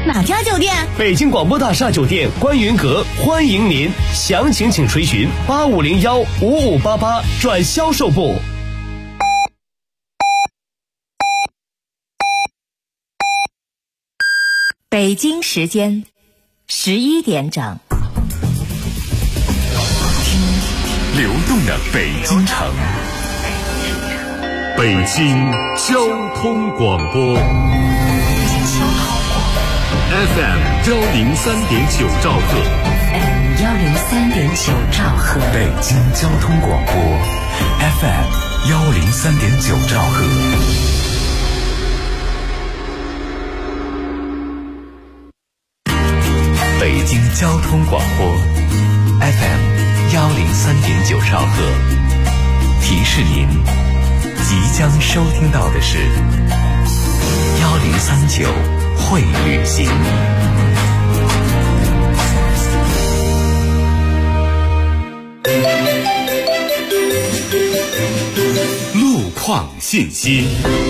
哪家酒店？ 北京广播大厦酒店观云阁，欢迎您，详情请垂询85015588转销售部。 北京时间11点整。 听流动的北京城，北京交通广播 FM 103.9兆赫， 103.9兆赫， 北京交通广播 FM 103.9兆赫。北京交通广播 FM 103.9兆赫，提示您即将收听到的是1039会旅行。路况信息。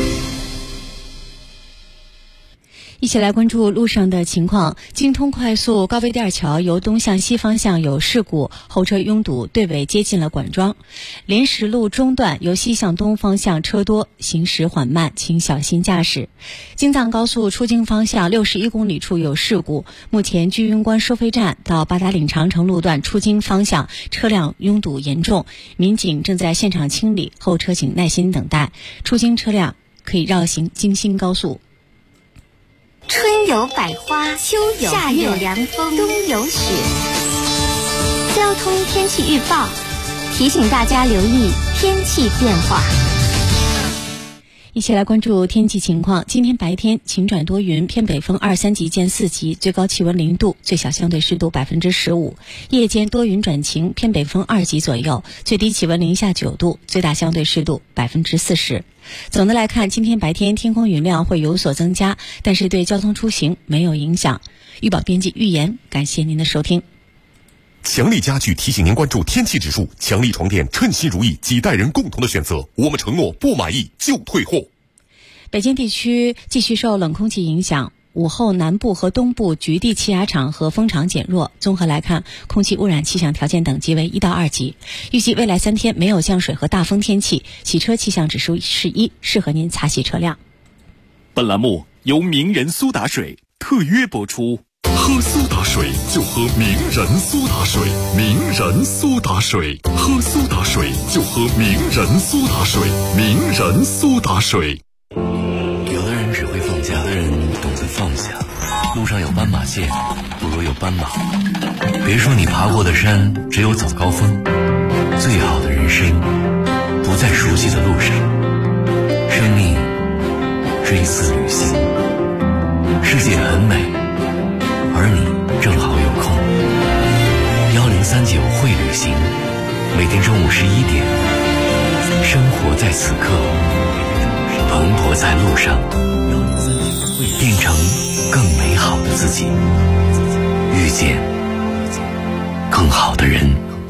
一起来关注路上的情况。京通快速高碑店桥由东向西方向有事故，后车拥堵，队尾接近了管庄。莲石路中段由西向东方向车多，行驶缓慢，请小心驾驶。京藏高速出京方向61公里处有事故，目前居庸关收费站到八达岭长城路段出京方向车辆拥堵严重，民警正在现场清理，后车请耐心等待。出京车辆可以绕行京新高速。 春有百花，秋有夏有凉风，冬有雪。交通天气预报提醒大家留意天气变化。 一起来关注天气情况。今天白天晴转多云，偏北风2、3级见4级，最高气温0度，最小相对湿度15%。夜间多云转晴，偏北风2级左右，最低气温零下9度，最大相对湿度40%。总的来看，今天白天天空云量会有所增加，但是对交通出行没有影响。预报编辑预言，感谢您的收听。 强力家具提醒您关注天气指数，强力床垫称心如意，几代人共同的选择，我们承诺不满意就退货。 北京地区继续受冷空气影响，午后南部和东部局地气压场和风场减弱，综合来看，空气污染气象条件等级为1到2级。预计未来3天没有降水和大风天气，洗车气象指数是1，适合您擦洗车辆。 本栏目由名人苏打水特约播出。 喝苏打水就喝名人苏打水，名人苏打水，喝苏打水就喝名人苏打水，名人苏打水。 有的人只会放假，有的人懂得放下。路上有斑马线，不如有斑马。别说你爬过的山只有早高峰，最好的人生不在熟悉的路上。生命是一次旅行，世界很美，而你正好有空。1039会旅行，每天中午11点，生活在此刻，蓬勃在路上，变成更美好的自己，遇见更好的人。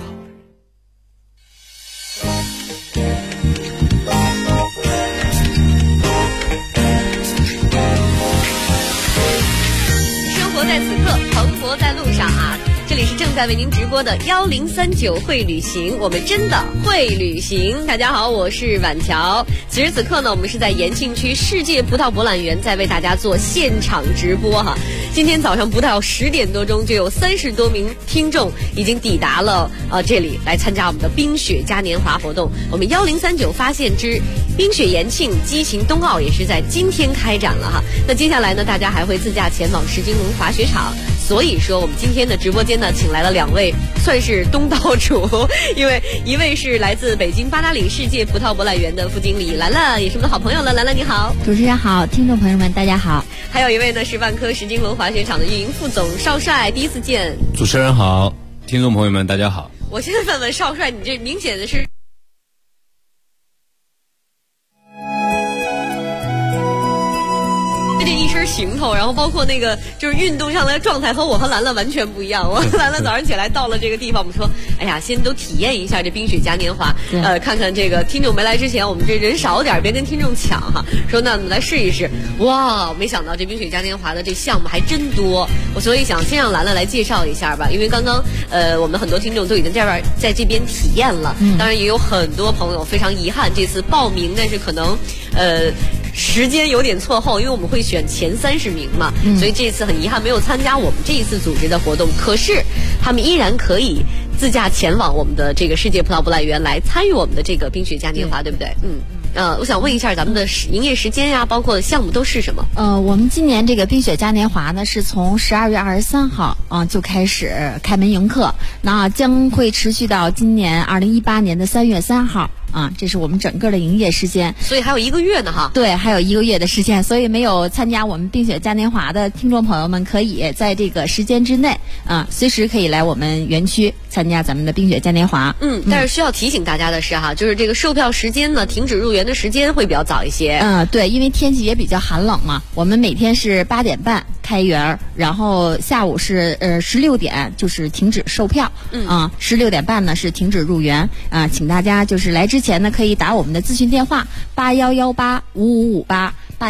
生活在此刻，蓬勃在路上啊！这里是正在为您直播的1039会旅行，我们真的会旅行。大家好，我是婉乔。此时此刻呢，我们是在延庆区世界葡萄博览园，在为大家做现场直播哈。今天早上不到10点多钟，就有30多名听众已经抵达了这里来参加我们的冰雪嘉年华活动。我们1039发现之冰雪延庆激情冬奥也是在今天开展了哈。那接下来呢，大家还会自驾前往石金龙滑雪场。所以说我们今天的直播间呢，请来了2位算是东道主，因为一位是来自北京八达岭世界葡萄博览园的副经理兰兰，也是我们的好朋友了。兰兰你好。 主持人好，听众朋友们大家好。 还有一位呢是万科石金龙滑雪场的运营副总邵帅，第一次见。 主持人好，听众朋友们大家好。 我现在问问邵帅，你这明显的是这一身行头，然后然后包括那个就是运动上的状态和我和兰兰完全不一样。我和兰兰早上起来到了这个地方，我们说，哎呀，先都体验一下这冰雪嘉年华，看看这个听众没来之前，我们这人少点，别跟听众抢哈。说那我们来试一试，哇，没想到这冰雪嘉年华的这项目还真多，我所以想先让兰兰来介绍一下吧，因为刚刚我们很多听众都已经在这边体验了，当然也有很多朋友非常遗憾这次报名，但是可能时间有点错后，因为我们会选前30名嘛，所以这次很遗憾没有参加我们这一次组织的活动。可是他们依然可以自驾前往我们的这个世界葡萄博览园来参与我们的这个冰雪嘉年华，对不对？我想问一下咱们的营业时间呀，包括项目都是什么？ 我们今年这个冰雪嘉年华呢，是从12月23号就开始开门迎客，那将会持续到今年2018年的3月3号。这是我们整个的营业时间， 所以还有1个月呢哈。 对，还有1个月的时间，所以没有参加我们冰雪嘉年华的听众朋友们，可以在这个时间之内随时可以来我们园区参加咱们的冰雪嘉年华。 但是需要提醒大家的是哈，就是这个售票时间呢，停止入园的时间会比较早一些。 对，因为天气也比较寒冷嘛，我们每天是8点半开园，然后下午是16点就是停止售票。16点半呢是停止入园。请大家就是来之前呢，可以打我们的咨询电话81185558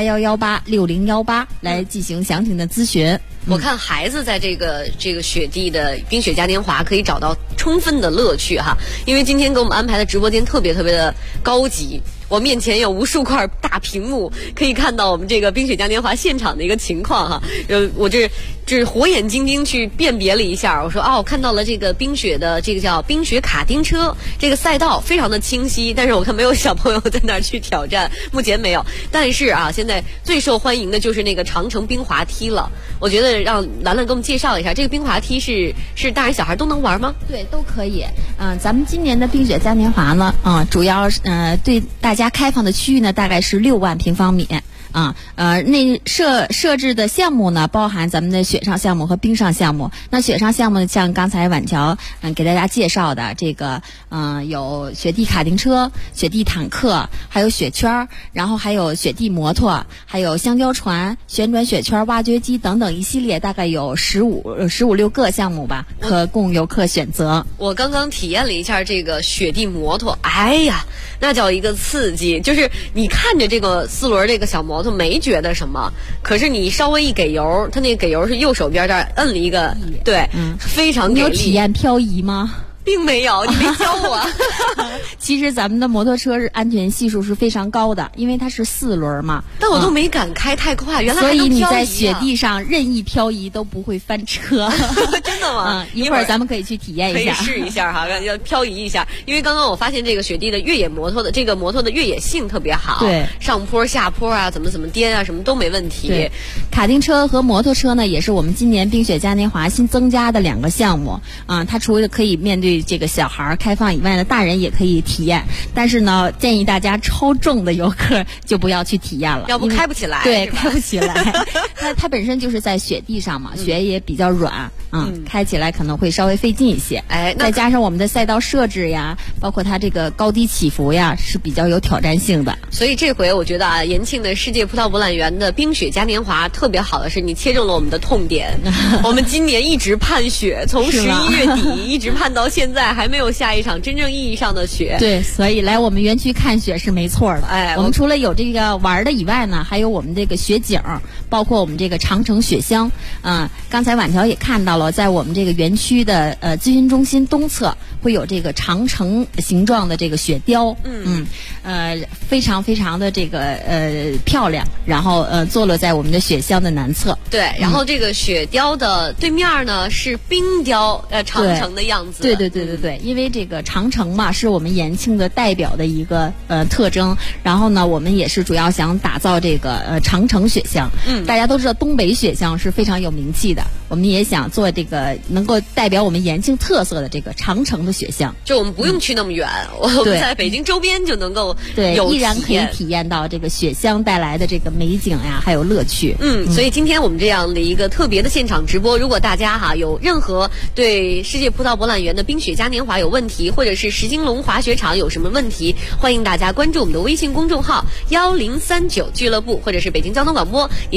81186018来进行详情的咨询。 我看孩子在这个雪地的冰雪嘉年华可以找到充分的乐趣哈，因为今天给我们安排的直播间特别特别的高级。我面前有无数块大屏幕，可以看到我们这个冰雪嘉年华现场的一个情况哈。我这火眼金睛去辨别了一下，我说我看到了这个冰雪的这个叫冰雪卡丁车，这个赛道非常的清晰，但是我看没有小朋友在那儿去挑战，目前没有。但是现在最受欢迎的就是那个长城冰滑梯了。我觉得让兰兰给我们介绍一下，这个冰滑梯是大人小孩都能玩吗？ 对，都可以。咱们今年的冰雪嘉年华呢，主要对大家开放的区域呢，大概是6万平方米。那设置的项目呢，包含咱们的雪上项目和冰上项目。那雪上项目像刚才婉乔给大家介绍的这个有雪地卡丁车、雪地坦克，还有雪圈，然后还有雪地摩托，还有香蕉船、旋转雪圈、挖掘机等等一系列，大概有15-16个项目吧，可供游客选择。 我刚刚体验了一下这个雪地摩托，哎呀，那叫一个刺激！就是你看着这个4轮这个小摩托没觉得什么，可是你稍微一给油，它那个给油是右手边这儿摁了一个，对，非常给力。 你有体验漂移吗？ 并没有，你没教我。 其实咱们的摩托车是安全系数是非常高的，因为它是4轮嘛。 但我都没敢开太快，原来还能所以你在漂移雪地上任意漂移都不会翻车。 真的吗？ 一会儿咱们可以去体验一下， 可以试一下哈，要漂移一下。因为刚刚我发现这个雪地的越野摩托的这个摩托的越野性特别好，对，上坡下坡怎么颠什么都没问题。 对，卡丁车和摩托车呢，也是我们今年冰雪嘉年华新增加的2个项目。它除了可以面对这个小孩开放以外呢，大人也可以体验。但是呢，建议大家超重的游客就不要去体验了， 要不开不起来。 对，开不起来。它本身就是在雪地上嘛，雪也比较软，开起来可能会稍微费劲一些。再加上我们的赛道设置呀，包括它这个高低起伏呀，是比较有挑战性的。 所以这回我觉得延庆的世界葡萄博览园的冰雪嘉年华特别好的是，你切中了我们的痛点。我们今年一直盼雪，从11月底一直盼到现在，还没有下一场真正意义上的雪。 对，所以来我们园区看雪是没错的。我们除了有这个玩的以外呢，还有我们这个雪景，包括我们这个长城雪乡。刚才婉乔也看到了，在我们这个园区的咨询中心东侧会有这个长城形状的这个雪雕。非常非常的这个漂亮，然后坐落在我们的雪乡的南侧。 对，然后这个雪雕的对面呢是冰雕长城的样子。 对，因为这个长城嘛是我们延庆的代表的一个特征，然后呢我们也是主要想打造这个长城雪乡。大家都知道东北雪乡是非常有名气的，我们也想做这个能够代表我们延庆特色的这个长城的雪乡。 就我们不用去那么远，我们在北京周边就能够有依然可以体验到这个雪乡带来的这个美景呀，还有乐趣。 所以今天我们这样的一个特别的现场直播，如果大家有任何对世界葡萄博览园的冰雪嘉年华有问题，或者是石金龙滑雪场有什么问题，欢迎大家关注我们的微信公众号1039俱乐部，或者是北京交通广播，您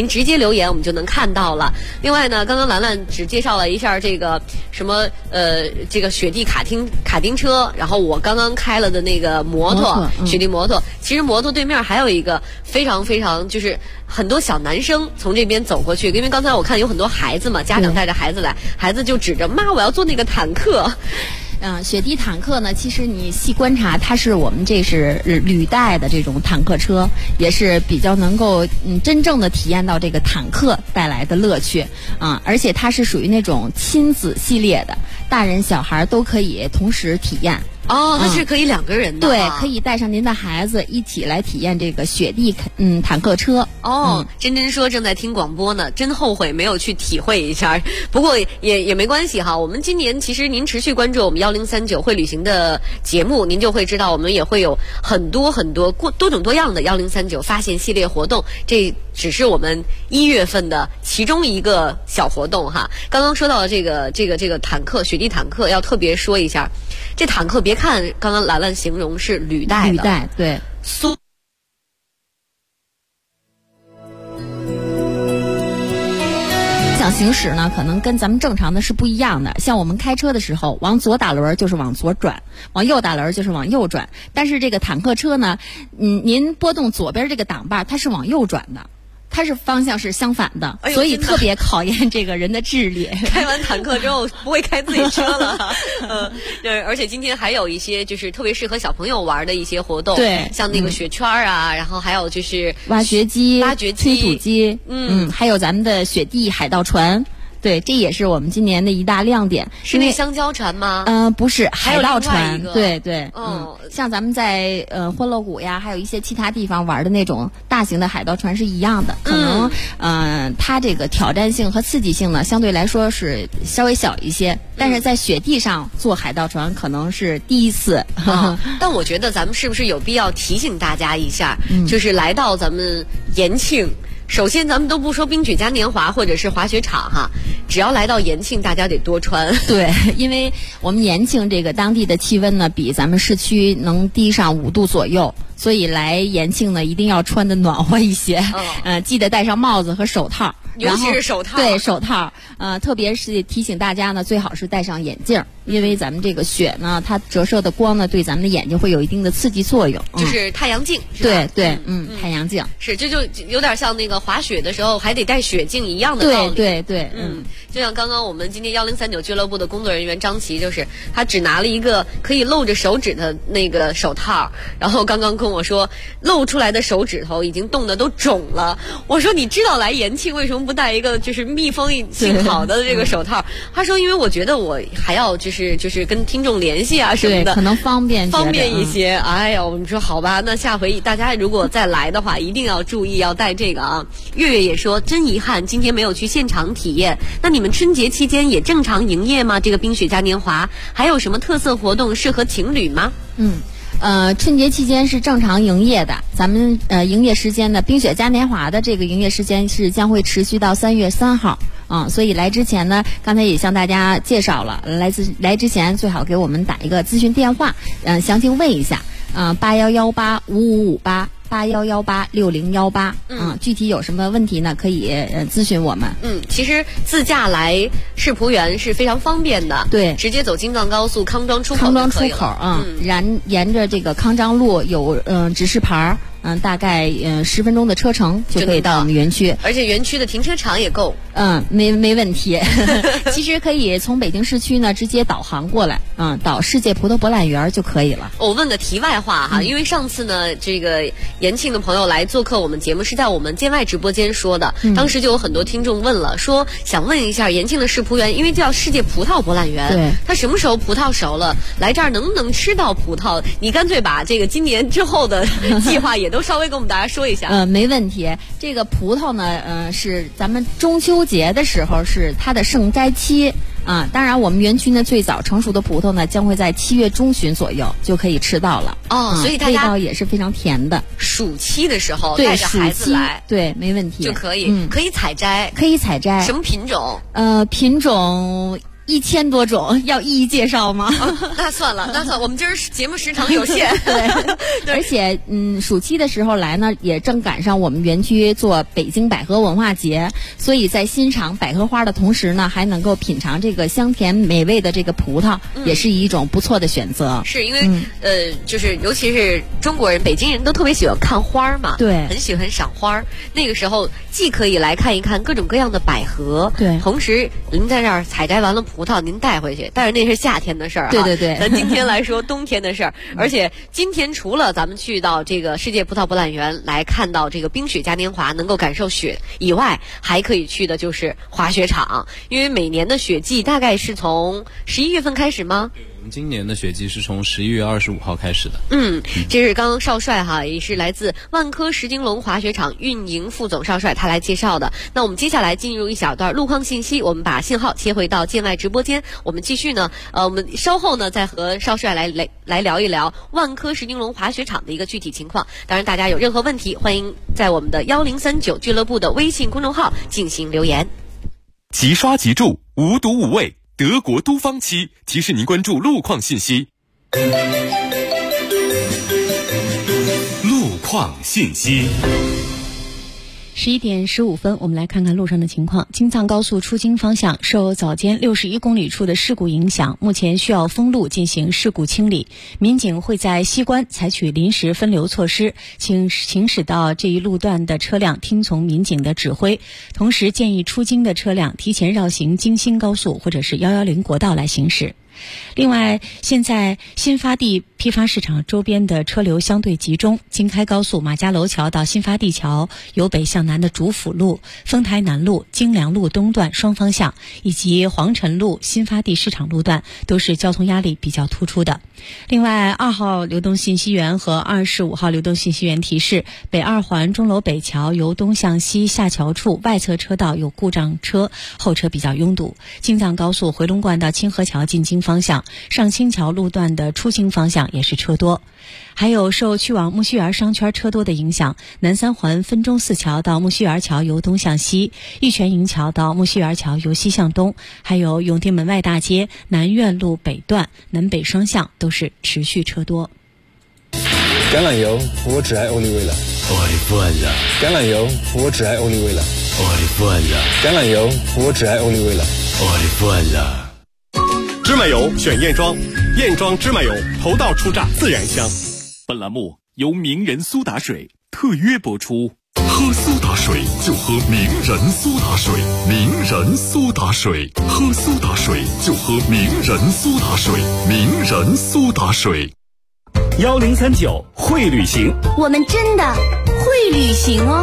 直接留言我们就能看到了。另外呢，刚刚兰兰只介绍了一下这个什么这个雪地卡丁车，然后我刚刚开了的那个摩托雪地摩托，其实摩托对面还有一个非常非常就是很多小男生从这边走过去，因为刚才我看有很多孩子嘛，家长带着孩子来，孩子就指着妈我要坐那个坦克。 雪地坦克呢，其实你细观察，它是我们这是履带的这种坦克车，也是比较能够真正的体验到这个坦克带来的乐趣啊，而且它是属于那种亲子系列的，大人小孩都可以同时体验。 哦，它是可以2个人的， 对，可以带上您的孩子一起来体验这个雪地坦克车。 珍珍说正在听广播呢，真后悔没有去体会一下。不过也没关系哈，我们今年其实您持续关注我们1039会旅行的节目，您就会知道我们也会有很多多种多样的1039发现系列活动，这只是我们1月份的其中一个小活动哈。刚刚说到的这个坦克雪地坦克，要特别说一下，这坦克别看刚刚兰兰形容是履带的， 对，想行驶呢，可能跟咱们正常的是不一样的。像我们开车的时候，往左打轮就是往左转，往右打轮就是往右转。但是这个坦克车呢，您拨动左边这个挡把，它是往右转的。它是方向是相反的，所以特别考验这个人的智力。 开完坦克之后不会开自己车了，对，而且今天还有一些就是特别适合小朋友玩的一些活动， 对， 像那个雪圈啊，然后还有就是挖掘机、推土机，还有咱们的雪地海盗船。对，这也是我们今年的一大亮点。 是那香蕉船吗？ 不是，海盗船。对，像咱们在欢乐谷呀，还有一些其他地方玩的那种大型的海盗船是一样的。可能它这个挑战性和刺激性呢，相对来说是稍微小一些。但是在雪地上坐海盗船可能是第一次。 但我觉得咱们是不是有必要提醒大家一下，就是来到咱们延庆。首先咱们都不说冰雪嘉年华或者是滑雪场哈，只要来到延庆大家得多穿。 对，因为我们延庆这个当地的气温呢比咱们市区能低上5度左右，所以来延庆呢一定要穿得暖和一些。记得戴上帽子和手套， 尤其是手套。 对，手套。特别是提醒大家呢，最好是戴上眼镜，因为咱们这个雪呢，它折射的光呢，对咱们的眼睛会有一定的刺激作用。 就是太阳镜。 对，太阳镜。 是，这就有点像那个滑雪的时候还得戴雪镜一样的道理。 对， 就像刚刚我们今天1039俱乐部的工作人员张琪，就是他只拿了一个可以露着手指的那个手套，然后刚刚跟我说露出来的手指头已经冻得都肿了。我说你知道来延庆为什么不戴一个就是密封性好的这个手套？他说因为我觉得我还要就是跟听众联系啊什么的， 可能方便一些。哎呀，我们说好吧，那下回大家如果再来的话，一定要注意要带这个啊。月月也说真遗憾今天没有去现场体验，那你们春节期间也正常营业吗？这个冰雪嘉年华还有什么特色活动适合情侣吗？ 春节期间是正常营业的，咱们营业时间呢，冰雪嘉年华的这个营业时间是将会持续到3月3号。所以来之前呢，刚才也向大家介绍了，来之前最好给我们打一个咨询电话，详情问一下，81185558。81186018，具体有什么问题呢？可以咨询我们。 其实自驾来世仆园是非常方便的， 对， 直接走京藏高速康庄出口沿着这个康庄路有指示牌。大概10分钟的车程就可以到我们园区， 而且园区的停车场也够。 没问题。其实可以从北京市区呢直接导航过来，到世界葡萄博览园就可以了。 我问个题外话哈，因为上次呢，这个延庆的朋友来做客我们节目是在我们建外直播间说的，当时就有很多听众问了，说想问一下延庆的世仆园，因为叫世界葡萄博览园， 对， 它什么时候葡萄熟了，来这儿能不能吃到葡萄？你干脆把这个今年之后的计划也都稍微跟我们大家说一下。 没问题。这个葡萄呢，是咱们中秋节的时候是它的盛摘期。当然我们园区呢最早成熟的葡萄呢将会在7月中旬左右就可以吃到了。 所以大家味道也是非常甜的。 暑期的时候带着孩子来， 对，没问题就可以，可以采摘。 可以采摘。 什么品种？ 品种 1000多种，要一一介绍吗？ 那算了，我们今儿节目时长有限。 对，而且暑期的时候来呢，也正赶上我们园区做北京百合文化节，所以在欣赏百合花的同时呢，还能够品尝这个香甜美味的这个葡萄，也是一种不错的选择。 是因为就是尤其是中国人、北京人都特别喜欢看花嘛， 对， 很喜欢赏花。那个时候既可以来看一看各种各样的百合， 对， 同时您在这儿采摘完了葡萄，您带回去，但是那是夏天的事儿， 对， 咱今天来说冬天的事儿。而且今天除了咱们去到这个世界葡萄博览园来看到这个冰雪嘉年华，能够感受雪以外，还可以去的就是滑雪场，因为每年的雪季大概是从11月份开始吗？ 我们今年的雪季是从11月25号开始的。 这是刚刚少帅也是来自万科石金龙滑雪场运营副总少帅他来介绍的。那我们接下来进入一小段路况信息，我们把信号切回到建外直播间，我们继续呢，我们稍后呢再和少帅来聊一聊万科石金龙滑雪场的一个具体情况。当然，大家有任何问题，欢迎在我们的1039俱乐部的微信公众号进行留言。 即刷即住，无毒无味。德国都方漆提示您关注路况信息。路况信息。 11点15分，我们来看看路上的情况。京藏高速出京方向受早间61公里处的事故影响，目前需要封路进行事故清理。民警会在西关采取临时分流措施，请行驶到这一路段的车辆听从民警的指挥。同时建议出京的车辆提前绕行京新高速或者是110国道来行驶。另外，现在新发地批发市场周边的车流相对集中，京开高速马家楼桥到新发地桥由北向南的主辅路、丰台南路、京良路东段双方向，以及黄辰路新发地市场路段都是交通压力比较突出的。另外，2号流动信息源和25号流动信息源提示，北2环钟楼北桥由东向西下桥处外侧车道有故障车，后车比较拥堵。京藏高速回龙观到清河桥进京方向，上清桥路段的出京方向也是车多。还有受去往木樨园商圈车多的影响，南3环分钟寺桥到木樨园桥由东向西，玉泉营桥到木樨园桥由西向东，还有永定门外大街南苑路北段南北双向都是持续车多。 橄榄油，我只爱欧丽味了。 我的饭了。 橄榄油，我只爱欧丽味了。 我的饭了。 橄榄油，我只爱欧丽味了。 我的饭了。 芝麻油选燕庄，燕庄芝麻油头道出榨自然香。 本栏目由名人苏打水特约播出。 喝苏打水就喝名人苏打水，名人苏打水，喝苏打水就喝名人苏打水，名人苏打水。 1039会旅行， 我们真的会旅行哦。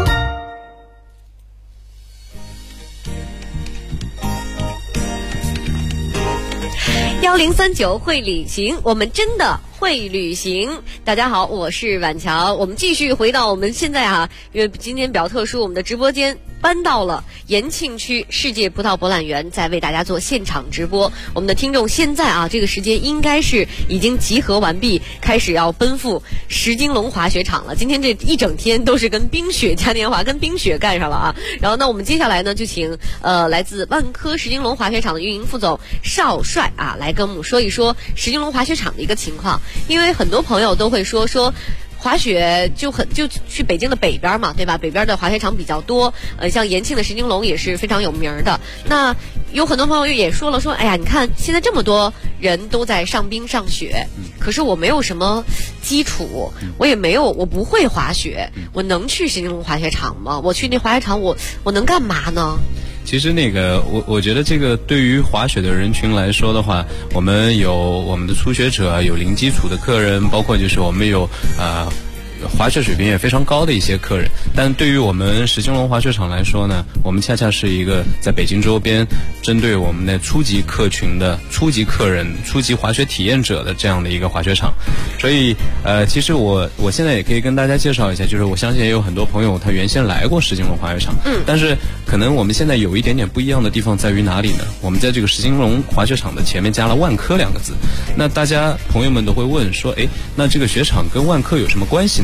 1039会旅行，我们真的会旅行。大家好，我是婉乔，我们继续回到我们现在因为今天比较特殊，我们的直播间搬到了延庆区世界葡萄博览园，在为大家做现场直播。我们的听众现在这个时间应该是已经集合完毕，开始要奔赴石金龙滑雪场了。今天这一整天都是跟冰雪嘉年华、跟冰雪干上了然后呢，我们接下来呢就请来自万科石金龙滑雪场的运营副总少帅来跟我们说一说石金龙滑雪场的一个情况。因为很多朋友都会说滑雪就去北京的北边嘛，对吧？北边的滑雪场比较多，像延庆的石金龙也是非常有名的。那有很多朋友也说了，哎呀，你看现在这么多人都在上冰上雪，可是我没有什么基础，我不会滑雪，我能去石金龙滑雪场吗？我去那滑雪场我能干嘛呢？ 其实我觉得这个对于滑雪的人群来说的话，我们有我们的初学者，有零基础的客人，包括就是我们有滑雪水平也非常高的一些客人。但对于我们石金龙滑雪场来说呢，我们恰恰是一个在北京周边针对我们的初级客群的初级客人、初级滑雪体验者的这样的一个滑雪场。所以其实我现在也可以跟大家介绍一下，就是我相信也有很多朋友他原先来过石金龙滑雪场，但是可能我们现在有一点点不一样的地方在于哪里呢？我们在这个石金龙滑雪场的前面加了万科2个字。那大家朋友们都会问说，那这个雪场跟万科有什么关系呢？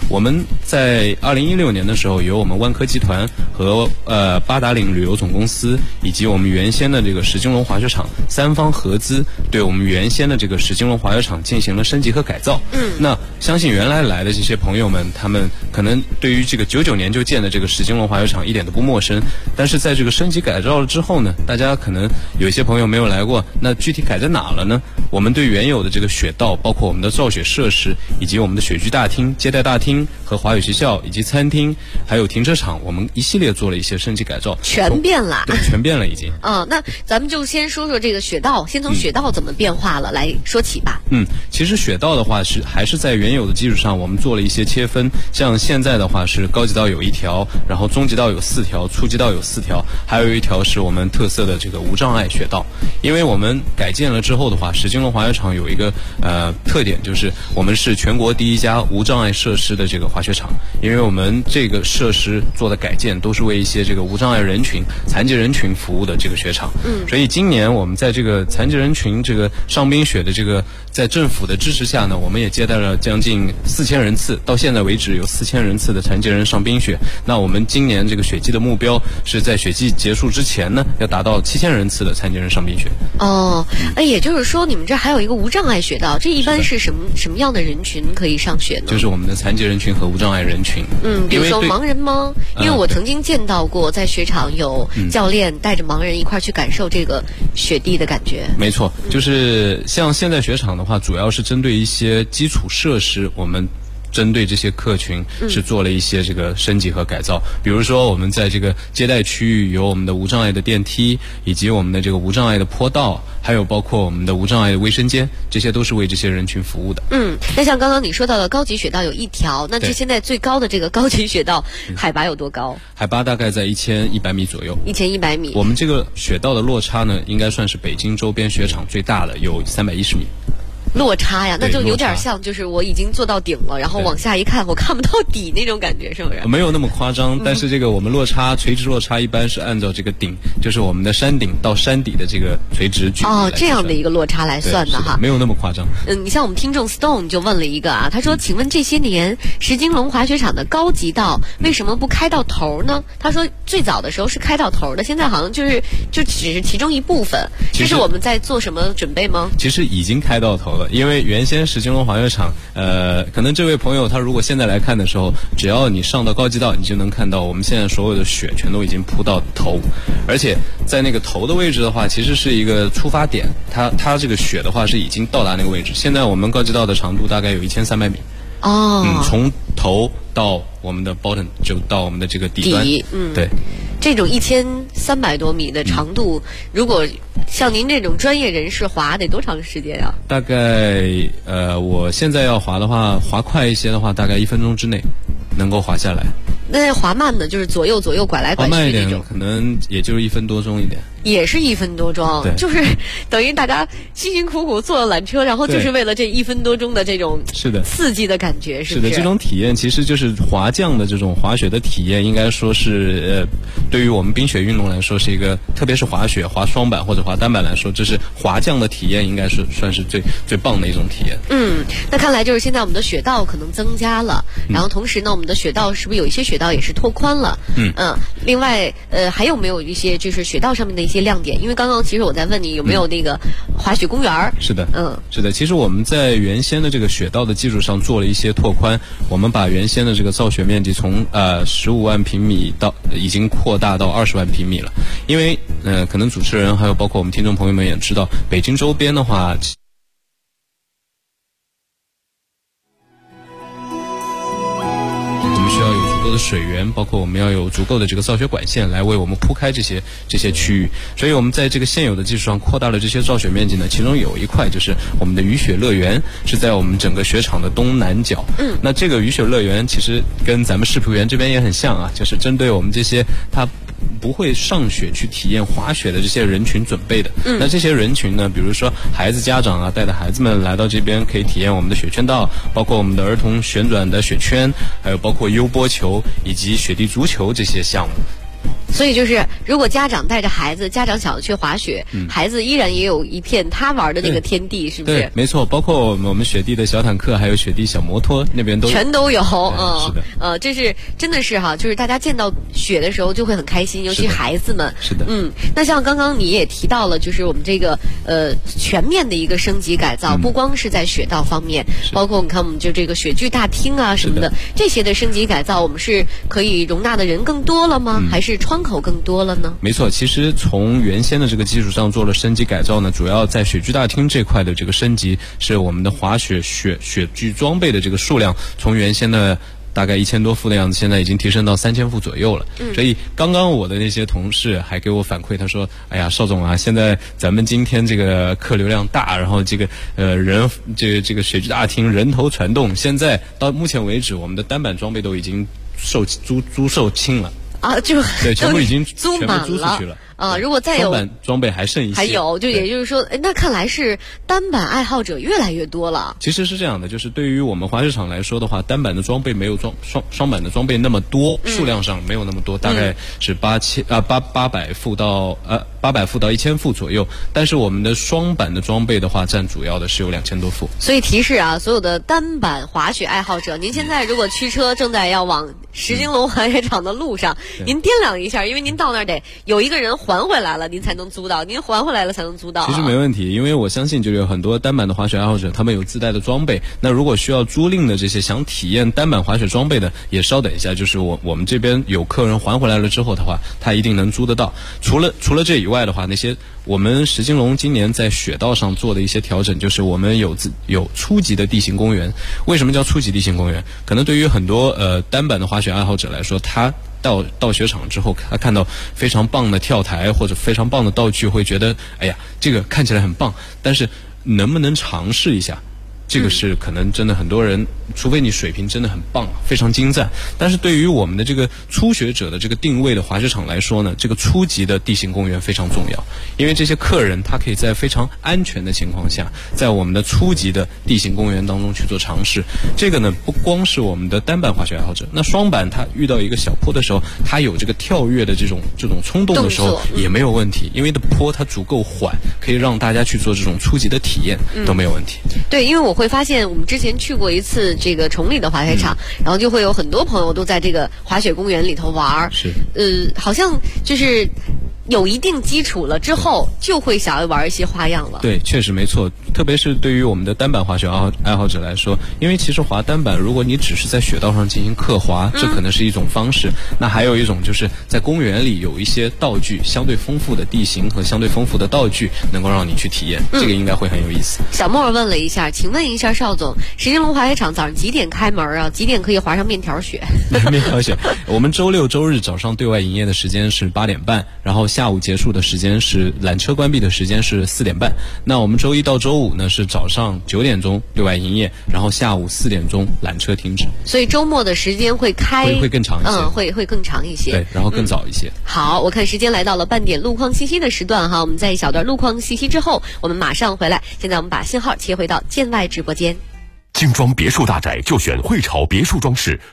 我们在2016年的时候，由我们万科集团和八达岭旅游总公司以及我们原先的这个石金龙滑雪场3方合资，对我们原先的这个石金龙滑雪场进行了升级和改造。那相信原来来的这些朋友们，他们可能对于这个99年就建的这个石金龙滑雪场一点都不陌生，但是在这个升级改造了之后呢，大家可能有一些朋友没有来过，那具体改在哪了呢？我们对原有的这个雪道，包括我们的造雪设施，以及我们的雪具大厅、接待大厅和滑雪学校以及餐厅，还有停车场，我们一系列做了一些升级改造， 全变了。 对，全变了已经。 那咱们就先说说这个雪道，先从雪道怎么变化了来说起吧。 其实雪道的话还是在原有的基础上，我们做了一些切分。像现在的话是高级道有1条，然后中级道有4条，初级道有4条，还有1条是我们特色的这个无障碍雪道。因为我们改建了之后的话，石金龙滑雪场有一个特点，就是我们是全国第一家无障碍设施的这个滑雪场。因为我们这个设施做的改建都是为一些这个无障碍人群、残疾人群服务的这个雪场。所以今年我们在这个残疾人群这个上冰雪的这个在政府的支持下呢，我们也接待了将近4000人次，到现在为止有4000人次的残疾人上冰雪。那我们今年这个雪季的目标是在雪季结束之前呢，要达到7000人次的残疾人上冰雪。 也就是说你们这还有一个无障碍雪道，这一般是什么样的人群可以上雪呢？ 就是我们的残疾人群和无障碍人群。 比如说盲人吗？因为我曾经见到过在雪场有教练带着盲人一块去感受这个雪地的感觉。 没错，就是像现在雪场的话，主要是针对一些基础设施，我们针对这些客群是做了一些这个升级和改造。比如说我们在这个接待区域有我们的无障碍的电梯，以及我们的这个无障碍的坡道，还有包括我们的无障碍的卫生间，这些都是为这些人群服务的。 那像刚刚你说到的高级雪道有1条，那这现在最高的这个高级雪道海拔有多高？ 海拔大概在1100米左右。 1100米。 我们这个雪道的落差呢，应该算是北京周边雪场最大的，有310米。 落差呀，那就有点像，就是我已经做到顶了，然后往下一看，我看不到底那种感觉，是不是？ 没有那么夸张，但是这个我们落差垂直落差一般是按照这个顶，就是我们的山顶到山底的这个垂直距离这样的一个落差来算的哈， 没有那么夸张。 你像我们听众 Stone 就问了一个啊，他说：“请问这些年石金龙滑雪场的高级道为什么不开到头呢？”他说最早的时候是开到头的，现在好像就只是其中一部分。这是我们在做什么准备吗？ 其实已经开到头了，因为原先石金龙滑雪场，可能这位朋友他如果现在来看的时候，只要你上到高级道，你就能看到我们现在所有的雪全都已经铺到头，而且在那个头的位置的话，其实是一个出发点，它这个雪的话是已经到达那个位置。现在我们高级道的长度大概有1300米。从头到我们的 bottom 就到我们的这个底端。对。 这种1300多米的长度，如果像您这种专业人士滑，得多长时间啊？ 大概我现在要滑的话，滑快一些的话，大概1分钟之内能够滑下来。 那滑慢的，就是左右拐来拐去滑慢一点，可能也就是1分多钟一点。 也是1分多钟，就是等于大家辛辛苦苦坐了缆车，然后就是为了这1分多钟的这种刺激的感觉，是不是？ 是的，这种体验其实就是滑降的这种滑雪的体验，应该说是对于我们冰雪运动来说是一个，特别是滑雪、滑双板或者滑单板来说，这是滑降的体验，应该是算是最棒的一种体验。 那看来就是现在我们的雪道可能增加了，然后同时呢，我们的雪道是不是有一些雪道也是拓宽了？另外还有没有一些就是雪道上面的一些亮点？因为刚刚其实我在问你有没有那个滑雪公园。 是的，是的。其实我们在原先的这个雪道的基础上做了一些拓宽，我们把原先的这个造雪面积从15万平米到已经扩大到20万平米了。因为可能主持人还有包括我们听众朋友们也知道，北京周边的话，我们需要有足够的水源，包括我们要有足够的这个造雪管线来为我们铺开这些区域。所以我们在这个现有的基础上扩大了这些造雪面积呢，其中有一块就是我们的雨雪乐园，是在我们整个雪场的东南角。那这个雨雪乐园其实跟咱们世仆园这边也很像啊，就是针对我们这些他不会上雪去体验滑雪的这些人群准备的。那这些人群呢，比如说孩子家长啊，带着孩子们来到这边可以体验我们的雪圈道，包括我们的儿童旋转的雪圈，还有包括悠波球以及雪地足球这些项目。 所以就是如果家长带着孩子，家长想要去滑雪，孩子依然也有一片他玩的那个天地，是不是？ 对，没错，包括我们雪地的小坦克，还有雪地小摩托那边都全都有。 是的， 这是真的是哈，就是大家见到雪的时候就会很开心，尤其孩子们。 是的， 那像刚刚你也提到了，就是我们这个全面的一个升级改造，不光是在雪道方面，包括你看我们就这个雪具大厅啊什么的，这些的升级改造，我们是可以容纳的人更多了吗？还是窗口更多了呢？ 没错，其实从原先的这个基础上做了升级改造呢，主要在雪具大厅这块的这个升级，是我们的滑雪雪具装备的这个数量从原先的大概1000多副的样子，现在已经提升到3000副左右了。所以刚刚我的那些同事还给我反馈，他说：“哎呀，邵总啊，现在咱们今天这个客流量大，然后这个这个雪具大厅人头攒动，现在到目前为止，我们的单板装备都已经租售罄了。”啊，就对，全部已经租满了， 租出去了啊！如果再有双板装备还剩一些， 还有，就也就是说，那看来是单板爱好者越来越多了。 其实是这样的，就是对于我们滑雪场来说的话，单板的装备没有双板的装备那么多，数量上没有那么多，大概是800副到1000副左右。但是我们的双板的装备的话，占主要的是有2000多副。 所以提示啊，所有的单板滑雪爱好者，您现在如果驱车正在要往石金龙滑雪场的路上，您掂量一下，因为您到那儿得有一个人还回来了，您才能租到，您还回来了才能租到。 其实没问题，因为我相信就是有很多单板的滑雪爱好者，他们有自带的装备。那如果需要租赁的这些想体验单板滑雪装备的，也稍等一下，就是我们这边有客人还回来了之后的话，他一定能租得到。除了这以外的话，那些我们石金龙今年在雪道上做的一些调整，就是我们有初级的地形公园。为什么叫初级地形公园？可能对于很多单板的滑雪爱好者来说，他到雪场之后，他看到非常棒的跳台或者非常棒的道具，会觉得哎呀，这个看起来很棒，但是能不能尝试一下？这个是可能真的很多人，除非你水平真的很棒，非常精湛。但是对于我们的这个初学者的这个定位的滑雪场来说呢，这个初级的地形公园非常重要，因为这些客人他可以在非常安全的情况下，在我们的初级的地形公园当中去做尝试。这个呢，不光是我们的单板滑雪爱好者，那双板他遇到一个小坡的时候，他有这个跳跃的这种冲动的时候也没有问题，因为的坡它足够缓，可以让大家去做这种初级的体验，都没有问题。 对，因为我会发现我们之前去过一次这个崇礼的滑雪场，然后就会有很多朋友都在这个滑雪公园里头玩。 是， 好像就是有一定基础了之后，就会想要玩一些花样了。 对，确实没错。特别是对于我们的单板滑雪爱好者来说，因为其实滑单板，如果你只是在雪道上进行刻滑，这可能是一种方式。那还有一种就是在公园里有一些道具，相对丰富的地形和相对丰富的道具，能够让你去体验，这个应该会很有意思。 小莫问了一下，请问一下邵总，石金龙滑雪场早上几点开门啊？几点可以滑上面条雪？ 面条雪，我们周六周日早上对外营业的时间是8点半，然后下午结束的时间是缆车关闭的时间是4点半。那我们周一到周五呢是早上9点钟对外营业，然后下午4点钟缆车停止。 所以周末的时间会更长一些， 会更长一些。 对，然后更早一些。 好，我看时间来到了半点路况信息的时段哈，我们在一小段路况信息之后，我们马上回来。现在我们把信号切回到建外直播间。 精装别墅大宅就选汇潮别墅装饰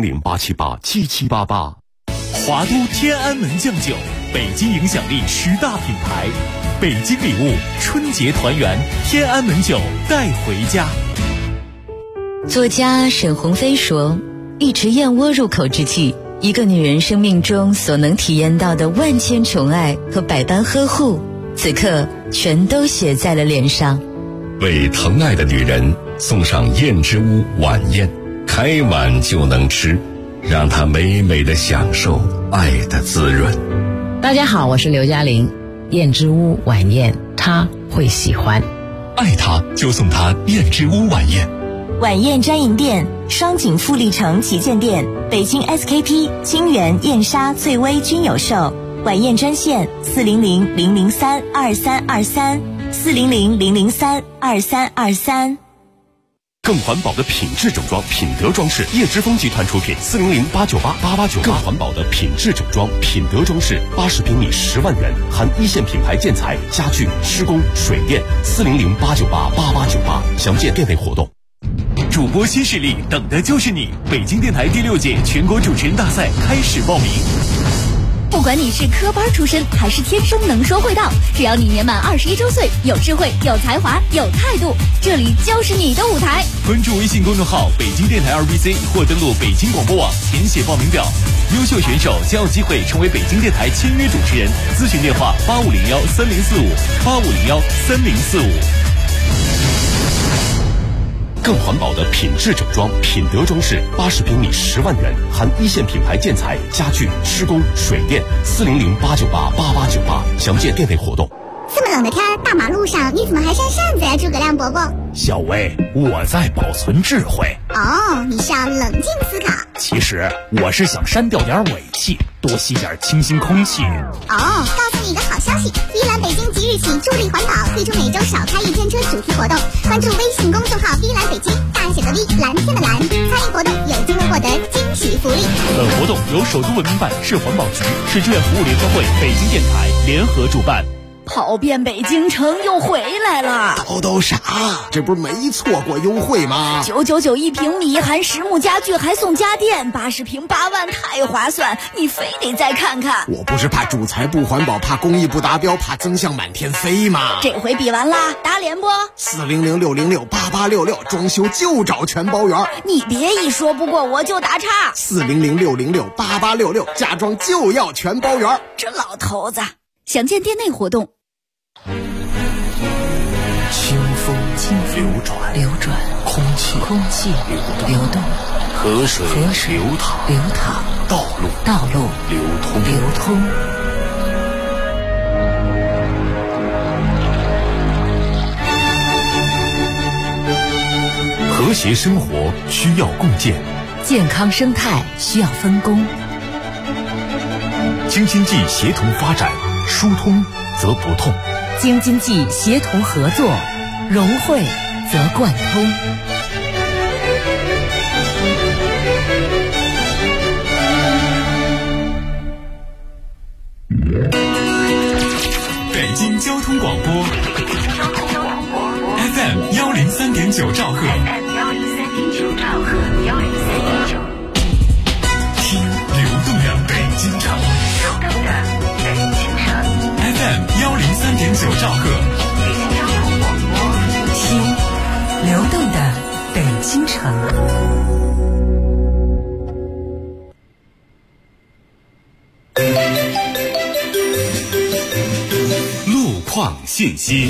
，400-878-7788。 华都天安门酱酒，北京影响力10大品牌，北京礼物春节团圆，天安门酒带回家。 作家沈鸿飞说，一池燕窝入口之际，一个女人生命中所能体验到的万千宠爱和百般呵护，此刻全都写在了脸上。 为疼爱的女人送上燕之屋晚宴，开碗就能吃，让她美美的享受爱的滋润。 大家好，我是刘嘉玲。燕之屋晚宴，她会喜欢。 爱她就送她燕之屋晚宴。 晚宴专营店：双井富力城旗舰店、北京 SKP、清源、燕莎、翠微均有售。晚宴专线400-003-2323，400-003-2323。 更环保的品质整装，品德装饰，叶之峰集团出品，400-898-8898。更环保的品质整装，品德装饰，80平米10万元，含一线品牌建材、家具、施工、水电。400-898-8898，详见店内活动。 主播新势力，等的就是你！北京电台第6届全国主持人大赛开始报名。不管你是科班出身还是天生能说会道，只要你年满21周岁，有智慧、有才华、有态度，这里就是你的舞台。 关注微信公众号北京电台 RBC 或登录北京广播网填写报名表，优秀选手将有机会成为北京电台签约主持人。咨询电话85013045，85013045。 更环保的品质整装，品德装饰，80平米10万元，含一线品牌建材、家具、施工、水电，400-898-8898，详见店内活动。 这么冷的天儿，大马路上你怎么还扇扇子呀，诸葛亮伯伯？ 小薇，我在保存智慧。 哦，你是要冷静思考。 其实我是想删掉点尾气，多吸点清新空气。 哦，告诉你一个好消息，迪兰北京即日起助力环保，推出每周少开1天车主题活动。关注微信公众号迪兰北京，大写的 V， 蓝天的蓝，参与活动有机会获得惊喜福利。 本活动由首都文明办、市环保局、市志愿服务联合会、北京电台联合主办。 跑遍北京城又回来了， 都傻，这不是没错过优惠吗 ？999一平米，含实木家具还送家电，80平8万，太划算！你非得再看看。 我不是怕主材不环保，怕工艺不达标，怕增项满天飞吗？ 这回比完啦，打脸不？400-606-8866，装修就找全包圆。你别一说不过我就打岔。 400-606-8866，家装就要全包圆。 这老头子，详见店内活动。 清风流转，空气流动，河水流淌，道路流通。 和谐生活需要共建， 健康生态需要分工。 京津冀协同发展，疏通则不痛。 京津冀协同合作，融汇则贯通。 北京交通广播 FM 103.9兆赫，听流动的北京城。FM 103.9兆赫， 听流动的北京城。 路况信息。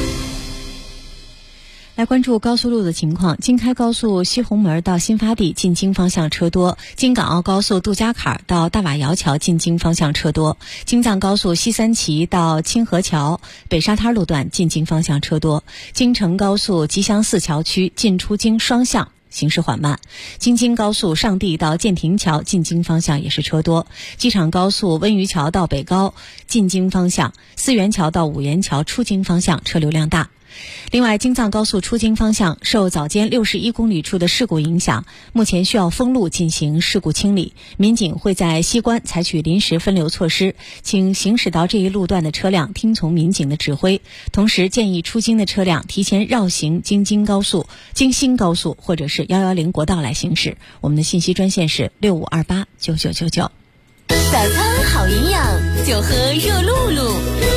来关注高速路的情况，京开高速西红门到新发地进京方向车多，京港澳高速杜家坎到大瓦窑桥进京方向车多，京藏高速西三旗到清河桥北沙滩路段进京方向车多，京承高速吉祥寺桥区进出京双向行驶缓慢，京津高速上地到建亭桥进京方向也是车多，机场高速温榆桥到北高进京方向，思源桥到五原桥出京方向车流量大。另外，京藏高速出京方向受早间61公里处的事故影响，目前需要封路进行事故清理，民警会在西关采取临时分流措施，请行驶到这一路段的车辆听从民警的指挥，同时建议出京的车辆提前绕行京新高速或者是110国道来行驶。我们的信息专线是65289999。 早餐好营养，就喝热露露。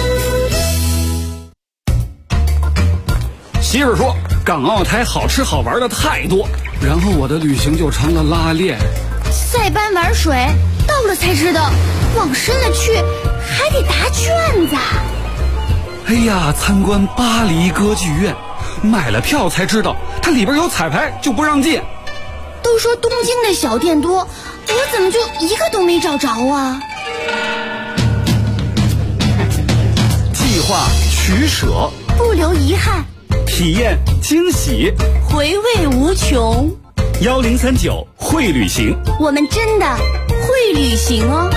媳妇说港澳台好吃好玩的太多，然后我的旅行就成了拉练。 塞班玩水，到了才知道往深了去还得答卷子。 哎呀，参观巴黎歌剧院，买了票才知道它里边有彩排就不让进。 都说东京的小店多，我怎么就一个都没找着啊？ 计划取舍， 不留遗憾， 体验惊喜， 回味无穷。 1039会旅行， 我们真的会旅行哦。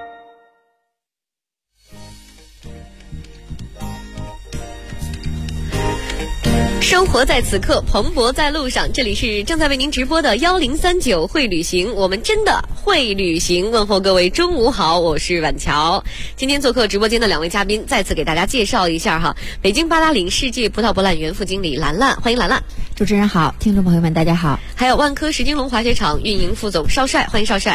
生活在此刻，蓬勃在路上。这里是正在为您直播的1039会旅行，我们真的会旅行。问候各位中午好，我是婉乔。今天做客直播间的两位嘉宾，再次给大家介绍一下哈。北京八达岭世界葡萄博览园副经理兰兰，欢迎兰兰。 主持人好，听众朋友们大家好。 还有万科石金龙滑雪场运营副总邵帅，欢迎邵帅。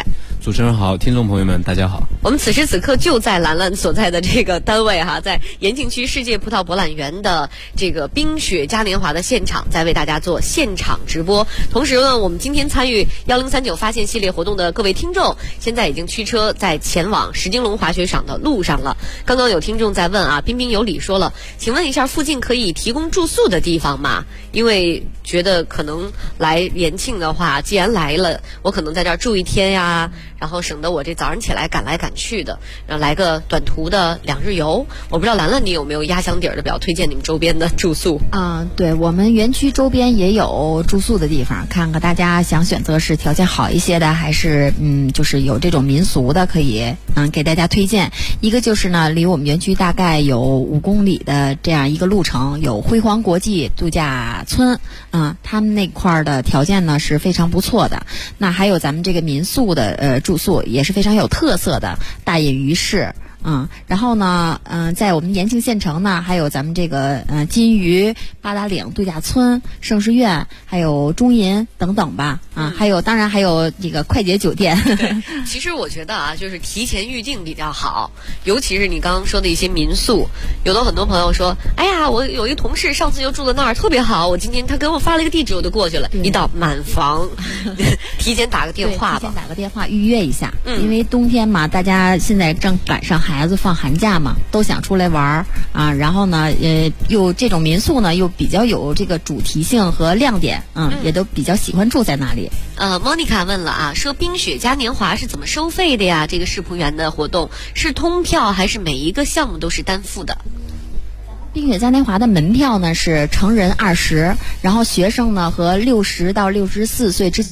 主持人好，听众朋友们大家好。 我们此时此刻就在兰兰所在的这个单位哈，在延庆区世界葡萄博览园的这个冰雪嘉年华的现场，在为大家做现场直播。同时呢，我们今天参与1039发现系列活动的各位听众，现在已经驱车在前往石金龙滑雪场的路上了。刚刚有听众在问啊，彬彬有礼说了，请问一下，附近可以提供住宿的地方吗？因为觉得可能来延庆的话，既然来了，我可能在这儿住一天呀，然后省得我这早上起来赶来赶去的，然后来个短途的2日游。我不知道兰兰你有没有压箱底儿的比较推荐你们周边的住宿？ 对，我们园区周边也有住宿的地方，看看大家想选择是条件好一些的，还是就是有这种民俗的，可以给大家推荐。一个就是呢，离我们园区大概有5公里的这样一个路程，有辉煌国际度假村他们那块儿的条件呢是非常不错的。那还有咱们这个民宿的住宿也是非常有特色的，大隐于市。然后呢，在我们延庆县城呢，还有咱们这个金鱼、八达岭度假村、盛世苑，还有中银等等吧，当然还有这个快捷酒店。 对，其实我觉得啊，就是提前预定比较好，尤其是你刚刚说的一些民宿，有的很多朋友说，哎呀，我有一个同事上次就住在那儿特别好，我今天他给我发了一个地址，我就过去了，一到满房，提前打个电话吧， 提前打个电话预约一下，因为冬天嘛，大家现在正赶上孩子放寒假嘛，都想出来玩然后呢，又这种民宿呢又比较有这个主题性和亮点，也都比较喜欢住在那里。 Monica 问了啊，说冰雪嘉年华是怎么收费的呀？这个世仆园的活动是通票还是每一个项目都是单付的？ 冰雪嘉年华的门票呢是成人20，然后学生呢和60到64岁之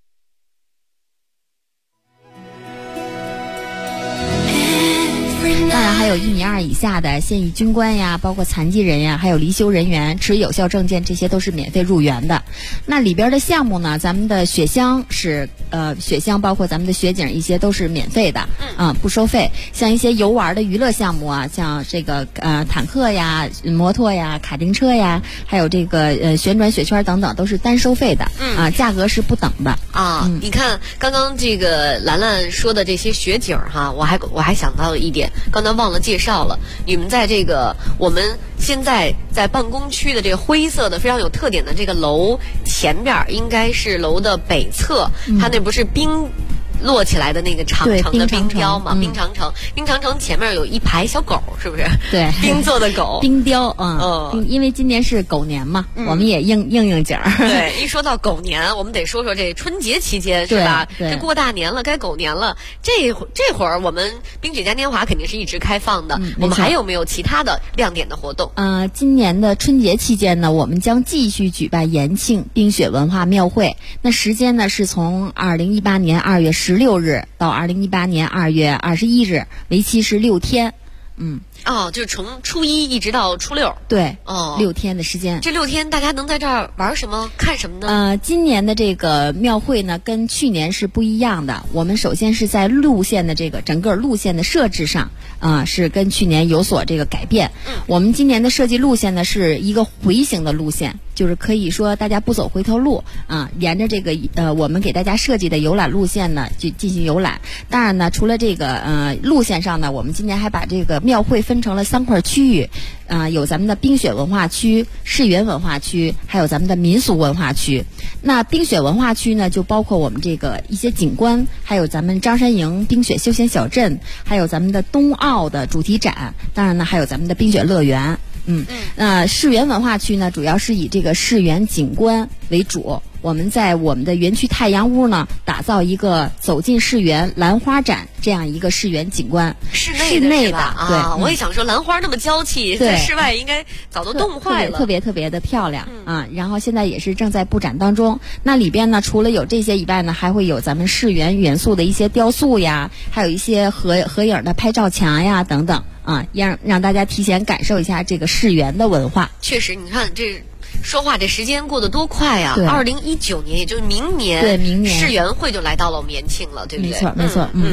当然还有1.2米以下的现役军官呀，包括残疾人呀，还有离休人员，持有效证件，这些都是免费入园的。那里边的项目呢，咱们的雪乡是雪乡包括咱们的雪景一些都是免费的，不收费。像一些游玩的娱乐项目啊，像这个坦克呀、摩托呀、卡丁车呀，还有这个旋转雪圈等等，都是单收费的，价格是不等的你看刚刚这个兰兰说的这些雪景哈，我还想到了一点，刚才忘了介绍了，你们在这个我们现在在办公区的这个灰色的非常有特点的这个楼前边，应该是楼的北侧，它那不是冰摞起来的那个长长的冰雕嘛，冰长城，冰长城前面有一排小狗，是不是？ 对， 冰做的狗， 冰雕因为今年是狗年嘛，我们也应景儿。 对，一说到狗年，我们得说说这春节期间是吧？这过大年了，该狗年了。这会儿我们冰雪嘉年华肯定是一直开放的，我们还有没有其他的亮点的活动？ 今年的春节期间呢，我们将继续举办延庆冰雪文化庙会。那时间呢是从2018年2月16日到2018年2月21日，为期是6天。 就是从初一一直到初6。 对，6天的时间。 这6天大家能在这儿玩什么、看什么呢？ 今年的这个庙会呢，跟去年是不一样的。我们首先是在路线的这个整个路线的设置上，是跟去年有所这个改变。我们今年的设计路线呢是一个回形的路线，就是可以说大家不走回头路沿着这个我们给大家设计的游览路线呢去进行游览。当然呢，除了这个路线上呢，我们今年还把这个庙会分成了3块区域，有咱们的冰雪文化区、世园文化区，还有咱们的民俗文化区。那冰雪文化区呢，就包括我们这个一些景观，还有咱们张山营冰雪休闲小镇，还有咱们的冬奥的主题展，当然呢还有咱们的冰雪乐园。那世园文化区呢，主要是以这个世园景观为主。我们在我们的园区太阳屋呢，打造一个走进世园兰花展这样一个世园景观， 室内的对， 我也想说兰花那么娇气，在室外应该早都冻坏了， 特别的漂亮然后现在也是正在布展当中。那里边呢，除了有这些以外呢，还会有咱们世园元素的一些雕塑呀，还有一些合影的拍照墙呀等等让大家提前感受一下这个世园的文化。 确实，你看这说话这时间过得多快啊！2019年，也就是明年， 对，明年世园会就来到了我们延庆了，对不对？ 没错。那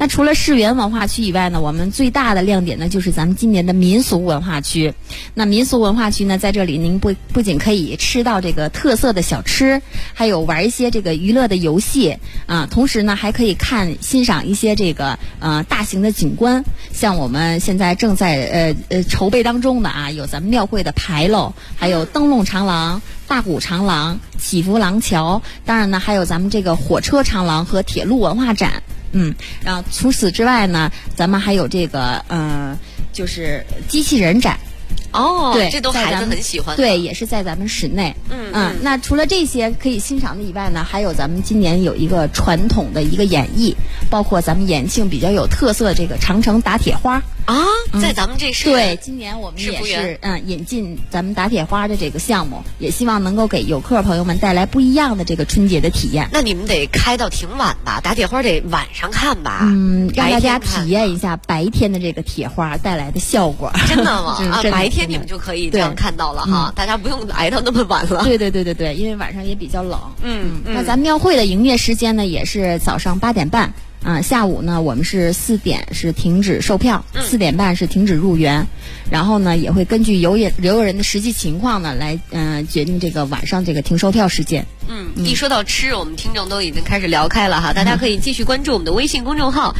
那除了世园文化区以外呢，我们最大的亮点呢就是咱们今年的民俗文化区。那民俗文化区呢，在这里您不仅可以吃到这个特色的小吃，还有玩一些这个娱乐的游戏啊，同时呢还可以欣赏一些这个大型的景观，像我们现在正在筹备当中的啊，有咱们庙会的牌楼，还有灯笼长廊、大鼓长廊、祈福廊桥，当然呢还有咱们这个火车长廊和铁路文化展。然后除此之外呢，咱们还有这个就是机器人展。对， 这都孩子很喜欢。 对，也是在咱们室内。那除了这些可以欣赏的以外呢，还有咱们今年有一个传统的一个演绎，包括咱们延庆比较有特色的这个长城打铁花啊，在咱们这是对，今年我们也是引进咱们打铁花的这个项目，也希望能够给游客朋友们带来不一样的这个春节的体验。 那你们得开到挺晚吧？打铁花得晚上看吧？ 让大家体验一下白天的这个铁花带来的效果。 真的吗？白天你们就可以这样看到了哈，大家不用挨到那么晚了。 对，因为晚上也比较冷。那咱庙会的营业时间呢，也是早上8点半。下午呢，我们是4点是停止售票，4点半是停止入园，然后呢，也会根据游人的实际情况呢，来决定这个晚上这个停售票时间。 一说到吃，我们听众都已经开始聊开了哈，大家可以继续关注我们的微信公众号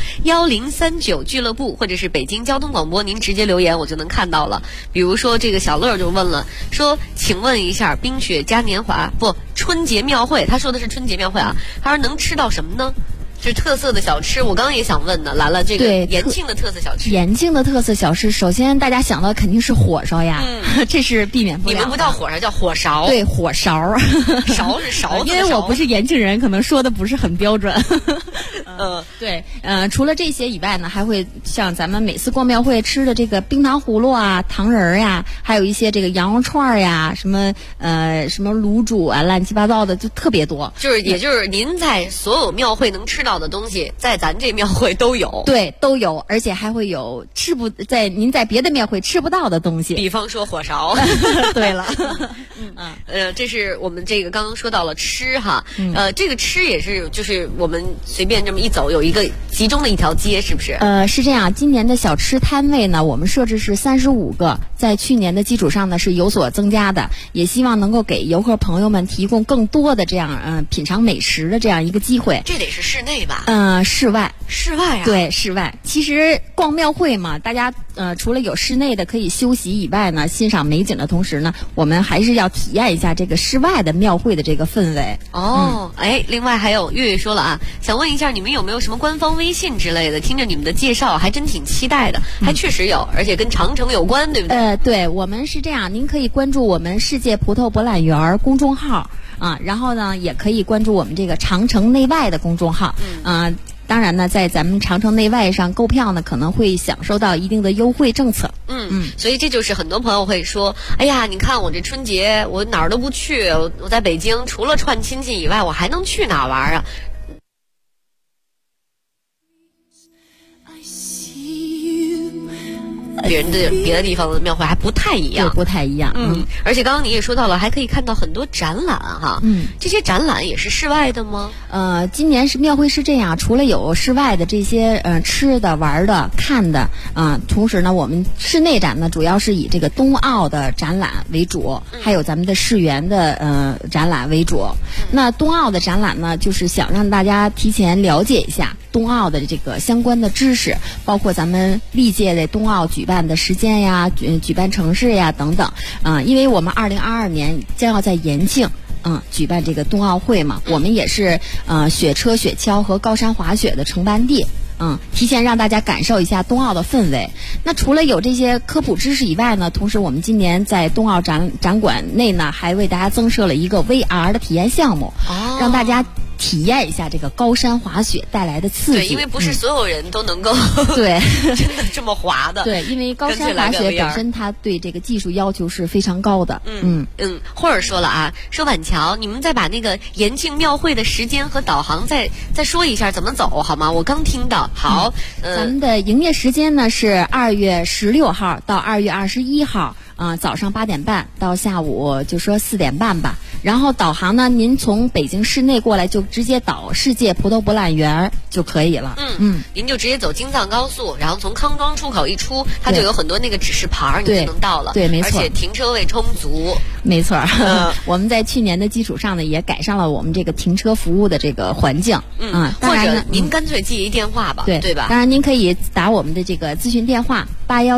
1039俱乐部，或者是北京交通广播，您直接留言我就能看到了。比如说这个小乐就问了，说请问一下冰雪嘉年华春节庙会，他说的是春节庙会啊，他说能吃到什么呢？是特色的小吃，我刚刚也想问呢，来了这个延庆的特色小吃。 延庆的特色小吃，首先大家想到肯定是火烧呀，这是避免不了的。 你们不叫火烧，叫火勺。 对，火勺。 勺是勺子的勺。 因为我不是延庆人，可能说的不是很标准。对，除了这些以外呢，还会像咱们每次逛庙会吃的这个冰糖葫芦啊、糖人儿呀，还有一些这个羊肉串呀，什么卤煮啊，乱七八糟的就特别多。 也就是您在所有庙会能吃到的东西，在咱这庙会都有。 对，都有，而且还会有您在别的庙会吃不到的东西， 比方说火勺。 对了， 这是我们这个刚刚说到了吃哈，这个吃也是就是我们随便这么一走有一个集中的一条街，是不是？ 是这样，今年的小吃摊位呢，我们设置是35个，在去年的基础上呢是有所增加的，也希望能够给游客朋友们提供更多的这样品尝美食的这样一个机会。 这得是室内吧？ 室外。 室外啊？ 对，室外。其实逛庙会嘛，大家除了有室内的可以休息以外呢，欣赏美景的同时呢，我们还是要体验一下这个室外的庙会的这个氛围。 另外还有月月说了啊，想问一下你们有没有什么官方微信之类的？听着你们的介绍还真挺期待的，还确实有，而且跟长城有关，对不对？ 对，我们是这样，您可以关注我们世界葡萄博览园公众号啊，然后呢也可以关注我们这个长城内外的公众号。当然呢，在咱们长城内外上购票呢，可能会享受到一定的优惠政策。 所以这就是很多朋友会说，哎呀，你看我这春节我哪儿都不去，我在北京除了串亲戚以外，我还能去哪玩啊？别的地方的庙会还不太一样， 对，不太一样。 而且刚刚你也说到了，还可以看到很多展览哈。这些展览也是室外的吗？ 今年是庙会是这样，除了有室外的这些吃的、玩的、看的同时呢，我们室内展呢主要是以这个冬奥的展览为主，还有咱们的世园的展览为主。那冬奥的展览呢，就是想让大家提前了解一下冬奥的这个相关的知识，包括咱们历届的冬奥举办的时间呀、举办城市呀等等。因为我们2022年将要在延庆举办这个冬奥会嘛，我们也是雪车、雪橇和高山滑雪的承办地。提前让大家感受一下冬奥的氛围。那除了有这些科普知识以外呢，同时我们今年在冬奥展馆内呢，还为大家增设了一个 VR 的体验项目，让大家体验一下这个高山滑雪带来的刺激。 对，因为不是所有人都能够对真的这么滑的。 对，因为高山滑雪本身它对这个技术要求是非常高的。 或者说了啊，说晚桥，你们再把那个延庆庙会的时间和导航再说一下怎么走好吗？我刚听到。好， 咱们的营业时间呢是2月16号到2月21号。 早上8点半到下午就说4点半吧。然后导航呢，您从北京市内过来就直接导世界葡萄博览园就可以了。 您就直接走京藏高速，然后从康庄出口一出，它就有很多那个指示牌，你就能到了。 对，没错。 而且停车位充足。 没错。我们在去年的基础上呢，也改善了我们这个停车服务的这个环境。 或者您干脆记一电话吧，对吧？ 当然，您可以打我们的这个咨询电话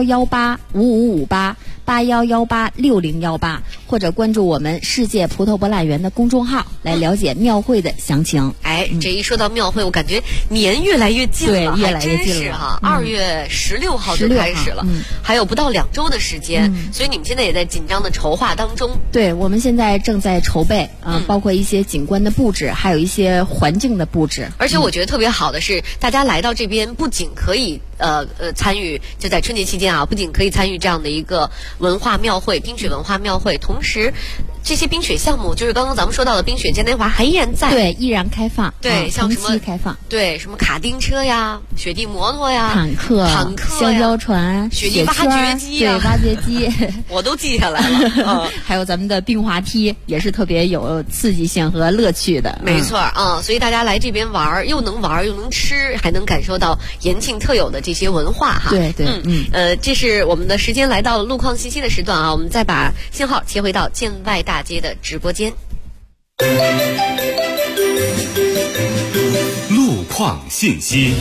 8118555881186018，或者关注我们世界葡萄博览园的公众号来了解庙会的详情。 这一说到庙会，我感觉年越来越近了， 对，越来越近了哈。2月16号就开始了，还有不到2周的时间，所以你们现在也在紧张的筹划当中。 对，我们现在正在筹备包括一些景观的布置，还有一些环境的布置。 而且我觉得特别好的是，大家来到这边不仅可以参与，就在春节期间啊，不仅可以参与这样的一个文化庙会、冰雪文化庙会，同时这些冰雪项目，就是刚刚咱们说到的冰雪嘉年华还依然在， 对，依然开放。 对，像什么开放， 对，什么卡丁车呀、雪地摩托呀、 坦克、香蕉船、 雪地挖掘机呀， 对，挖掘机， 我都记下来了。 还有咱们的冰滑梯，也是特别有刺激性和乐趣的。 没错啊，所以大家来这边玩，又能玩又能吃，还能感受到延庆特有的这些文化哈。 对对， 这是我们的时间来到了路况信息的时段啊，我们再把信号切回到建外大街的直播间。 路况信息。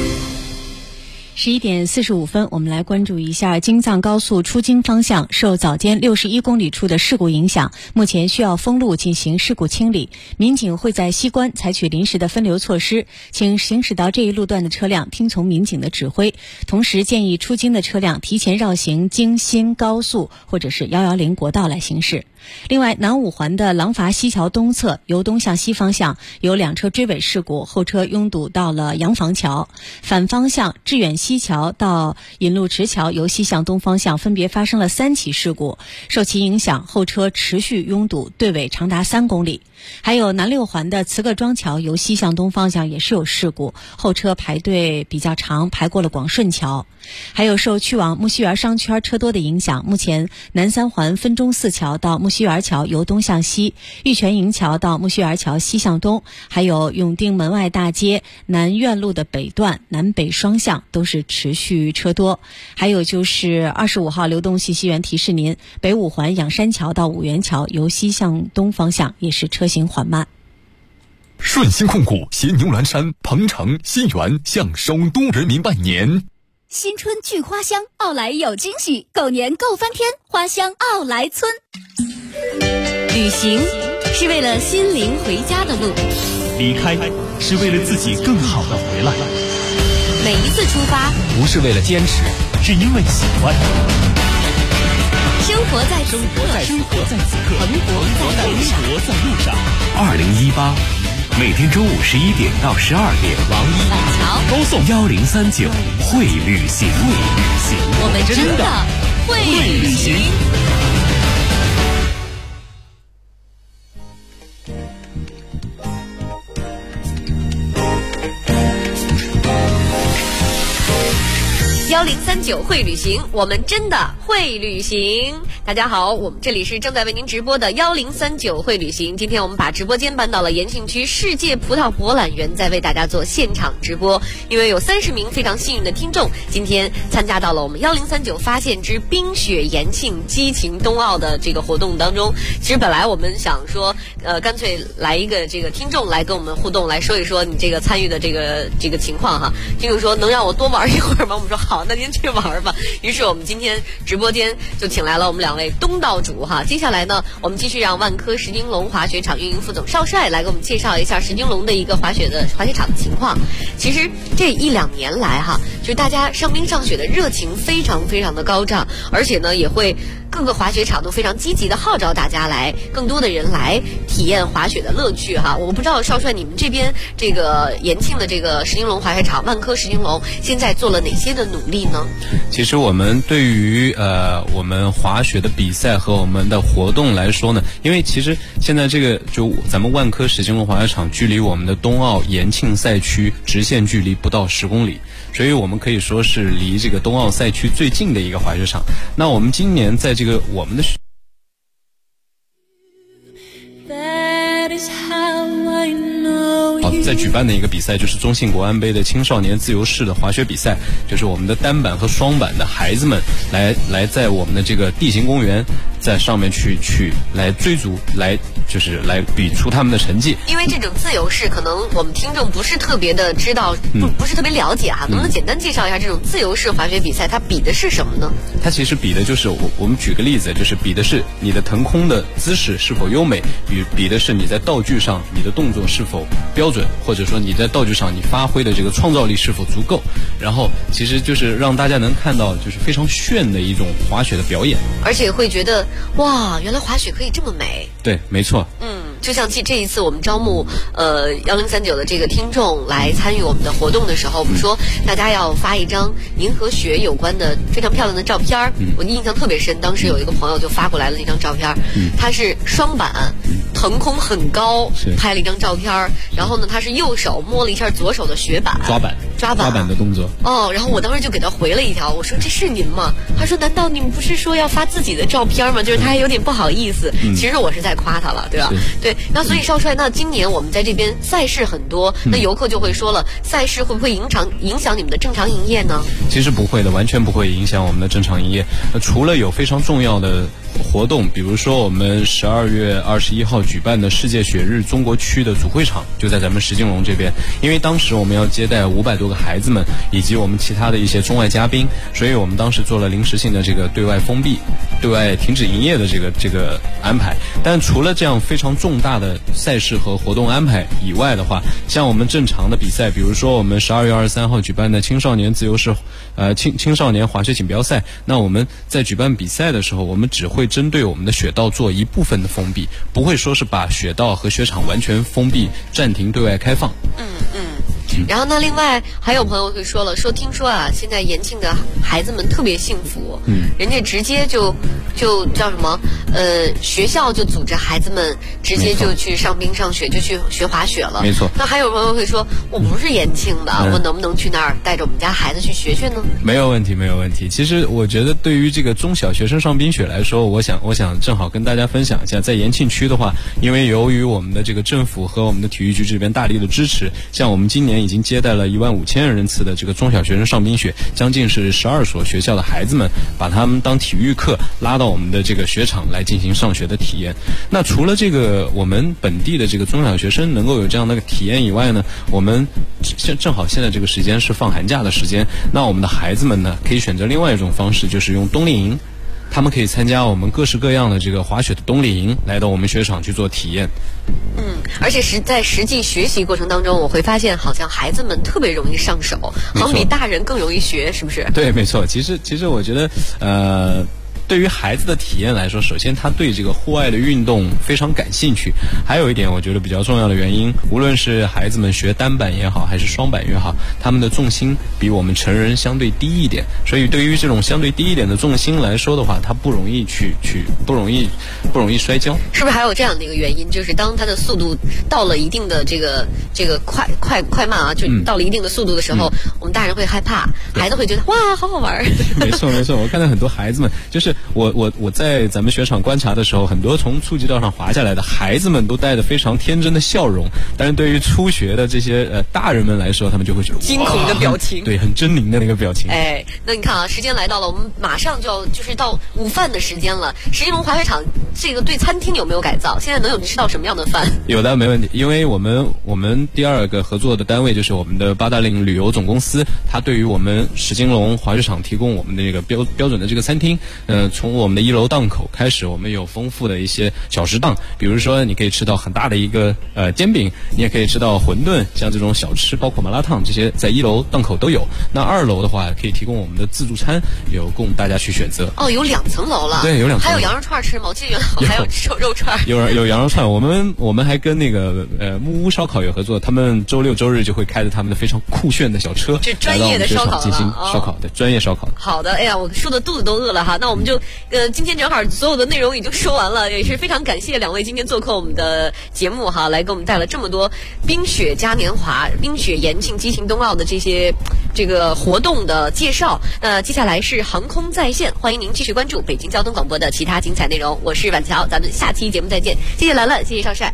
11点45分，我们来关注一下京藏高速出京方向受早间61公里处的事故影响，目前需要封路进行事故清理。民警会在西关采取临时的分流措施，请行驶到这一路段的车辆听从民警的指挥，同时建议出京的车辆提前绕行京新高速或者是110国道来行驶。另外，南五环的廊坊西桥东侧由东向西方向有2车追尾事故，后车拥堵到了洋房桥。反方向致远西桥到引路池桥由西向东方向分别发生了3起事故，受其影响，后车持续拥堵，队尾长达3公里。还有南六环的慈各庄桥由西向东方向也是有事故，后车排队比较长，排过了广顺桥。还有受去往木樨园商圈车多的影响，目前南三环分钟寺桥到木樨园桥由东向西，玉泉营桥到木樨园桥西向东，还有永定门外大街南苑路的北段南北双向都是持续车多。还有就是25号流动信息源提示您，北五环仰山桥到五元桥由西向东方向也是车行缓慢。 顺鑫控股携牛栏山、鹏城、新源向首都人民拜年。 新春聚花香，奥莱有惊喜，狗年够翻天，花香奥莱村。 旅行是为了心灵回家的路， 离开是为了自己更好的回来。 每一次出发不是为了坚持，是因为喜欢。 生活在此刻， 蓬勃在路上。 2018每天中午11点到12点， 王一、 板桥高颂 1039会旅行， 我们真的会旅行。1039会旅行，我们真的会旅行。大家好，我们这里是正在为您直播的1039会旅行。今天我们把直播间搬到了延庆区世界葡萄博览园，在为大家做现场直播。因为有30名非常幸运的听众，今天参加到了我们1039发现之冰雪延庆激情冬奥的这个活动当中。其实本来我们想说，干脆来一个这个听众来跟我们互动，来说一说你这个参与的这个情况哈。听众说能让我多玩一会儿吗？我们说好，那您去玩吧。于是我们今天直播间就请来了我们2位东道主哈。接下来呢，我们继续让万科石金龙滑雪场运营副总邵帅来给我们介绍一下石金龙的一个滑雪场的情况。其实这1-2年来哈，就是大家上冰上雪的热情非常非常的高涨，而且呢也会各个滑雪场都非常积极的号召大家来，更多的人来体验滑雪的乐趣哈。我不知道邵帅你们这边这个延庆的这个石金龙滑雪场万科石金龙现在做了哪些的努力呢？ 其实我们对于我们滑雪的比赛和我们的活动来说呢，因为其实现在这个就咱们万科石金龙滑雪场距离我们的冬奥延庆赛区直线距离不到10公里，所以我们可以说是离这个冬奥赛区最近的一个滑雪场。那我们今年在这个我们的在举办的一个比赛就是中信国安杯的青少年自由式的滑雪比赛，就是我们的单板和双板的孩子们来在我们的这个地形公园在上面去来追逐，就是来比出他们的成绩。 因为这种自由式可能我们听众不是特别的知道，不是特别了解哈，能不能简单介绍一下这种自由式滑雪比赛它比的是什么呢？它其实比的就是我们举个例子，就是比的是你的腾空的姿势是否优美，比的是你在道具上你的动作是否标准，或者说你在道具上你发挥的这个创造力是否足够，然后其实就是让大家能看到就是非常炫的一种滑雪的表演，而且会觉得哇，原来滑雪可以这么美。对，没错。就像这一次我们招募1039的这个听众来参与我们的活动的时候，我们说大家要发一张您和雪有关的非常漂亮的照片。我印象特别深，当时有一个朋友就发过来了那张照片，他是双板腾空很高拍了一张照片，然后呢他是右手摸了一下左手的雪板抓板的动作。然后我当时就给他回了一条，我说这是您吗？他说难道你们不是说要发自己的照片吗？就是他还有点不好意思。其实我是在夸他了，对吧？对，那所以少帅，那今年我们在这边赛事很多，那游客就会说了，赛事会不会影响你们的正常营业呢？其实不会的，完全不会影响我们的正常营业。除了有非常重要的活动，比如说我们12月21号举办的世界雪日中国区的主会场就在咱们石金龙这边，因为当时我们要接待500多个孩子们以及我们其他的一些中外嘉宾，所以我们当时做了临时性的这个对外封闭、对外停止营业的这个安排。但除了这样非常重大的赛事和活动安排以外的话，像我们正常的比赛，比如说我们12月23号举办的青少年自由式青少年滑雪锦标赛，那我们在举办比赛的时候，我们只会针对我们的雪道做一部分的封闭，不会说是把雪道和雪场完全封闭暂停对外开放。然后呢，另外还有朋友会说了，听说啊，现在延庆的孩子们特别幸福，人家直接就叫什么学校就组织孩子们直接就去上冰上雪，就去学滑雪了。没错。那还有朋友会说，我不是延庆的，我能不能去那儿带着我们家孩子去学学呢？没有问题，没有问题。其实我觉得对于这个中小学生上冰雪来说，我想正好跟大家分享一下，在延庆区的话，因为由于我们的这个政府和我们的体育局这边大力的支持，像我们今年已经接待了15000人次的这个中小学生上冰雪，将近是12所学校的孩子们，把他们当体育课拉到我们的这个雪场来进行上学的体验。那除了这个我们本地的这个中小学生能够有这样的体验以外呢，我们正好现在这个时间是放寒假的时间，那我们的孩子们呢可以选择另外一种方式，就是用冬令营。他们可以参加我们各式各样的这个滑雪的冬令营，来到我们雪场去做体验。而且在实际学习过程当中，我会发现好像孩子们特别容易上手，好像比大人更容易学，是不是？对，没错。其实我觉得对于孩子的体验来说，首先他对这个户外的运动非常感兴趣，还有一点我觉得比较重要的原因，无论是孩子们学单板也好还是双板也好，他们的重心比我们成人相对低一点，所以对于这种相对低一点的重心来说的话，他不容易不容易摔跤。是不是还有这样的一个原因，就是当他的速度到了一定的这个快慢啊，就到了一定的速度的时候，我们大人会害怕，孩子会觉得哇好好玩。没错，我看到很多孩子们，就是我在咱们雪场观察的时候，很多从初级道上滑下来的孩子们都带着非常天真的笑容，但是对于初学的这些大人们来说，他们就会觉得惊恐的表情，对，很狰狞的那个表情。那你看啊，时间来到了，我们马上就是到午饭的时间了。石金龙滑雪场这个对餐厅有没有改造？现在能有吃到什么样的饭？有的，没问题。因为我们第二个合作的单位就是我们的八达岭旅游总公司，它对于我们石金龙滑雪场提供我们的这个标准的这个餐厅，从我们的1楼档口开始，我们有丰富的一些小食档，比如说你可以吃到很大的一个煎饼，你也可以吃到馄饨，像这种小吃，包括麻辣烫，这些在1楼档口都有。那2楼的话，可以提供我们的自助餐，有供大家去选择。有2层楼了。对，有2层。还有羊肉串吃吗？我记得原来还有肉串， 有羊肉串。我们还跟那个木屋烧烤有合作，他们周六周日就会开着他们的非常酷炫的小车， 这专业的烧烤进行烧烤，对，专业烧烤。 好的，哎呀，我说的肚子都饿了哈。那我们就今天正好所有的内容已经说完了，也是非常感谢两位今天做客我们的节目哈，来给我们带了这么多冰雪嘉年华、冰雪延庆、激情冬奥的这个活动的介绍。接下来是航空在线，欢迎您继续关注北京交通广播的其他精彩内容。我是婉乔，咱们下期节目再见。谢谢兰兰，谢谢少帅。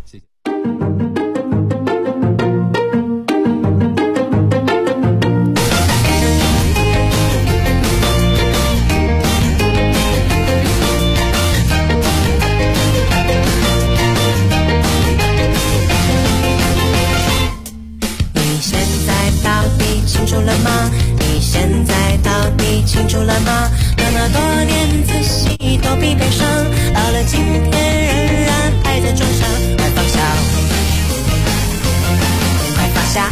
清楚了吗？你现在到底清楚了吗？那么多年仔细都比悲伤，到了今天仍然还在装傻，快放下，快放下，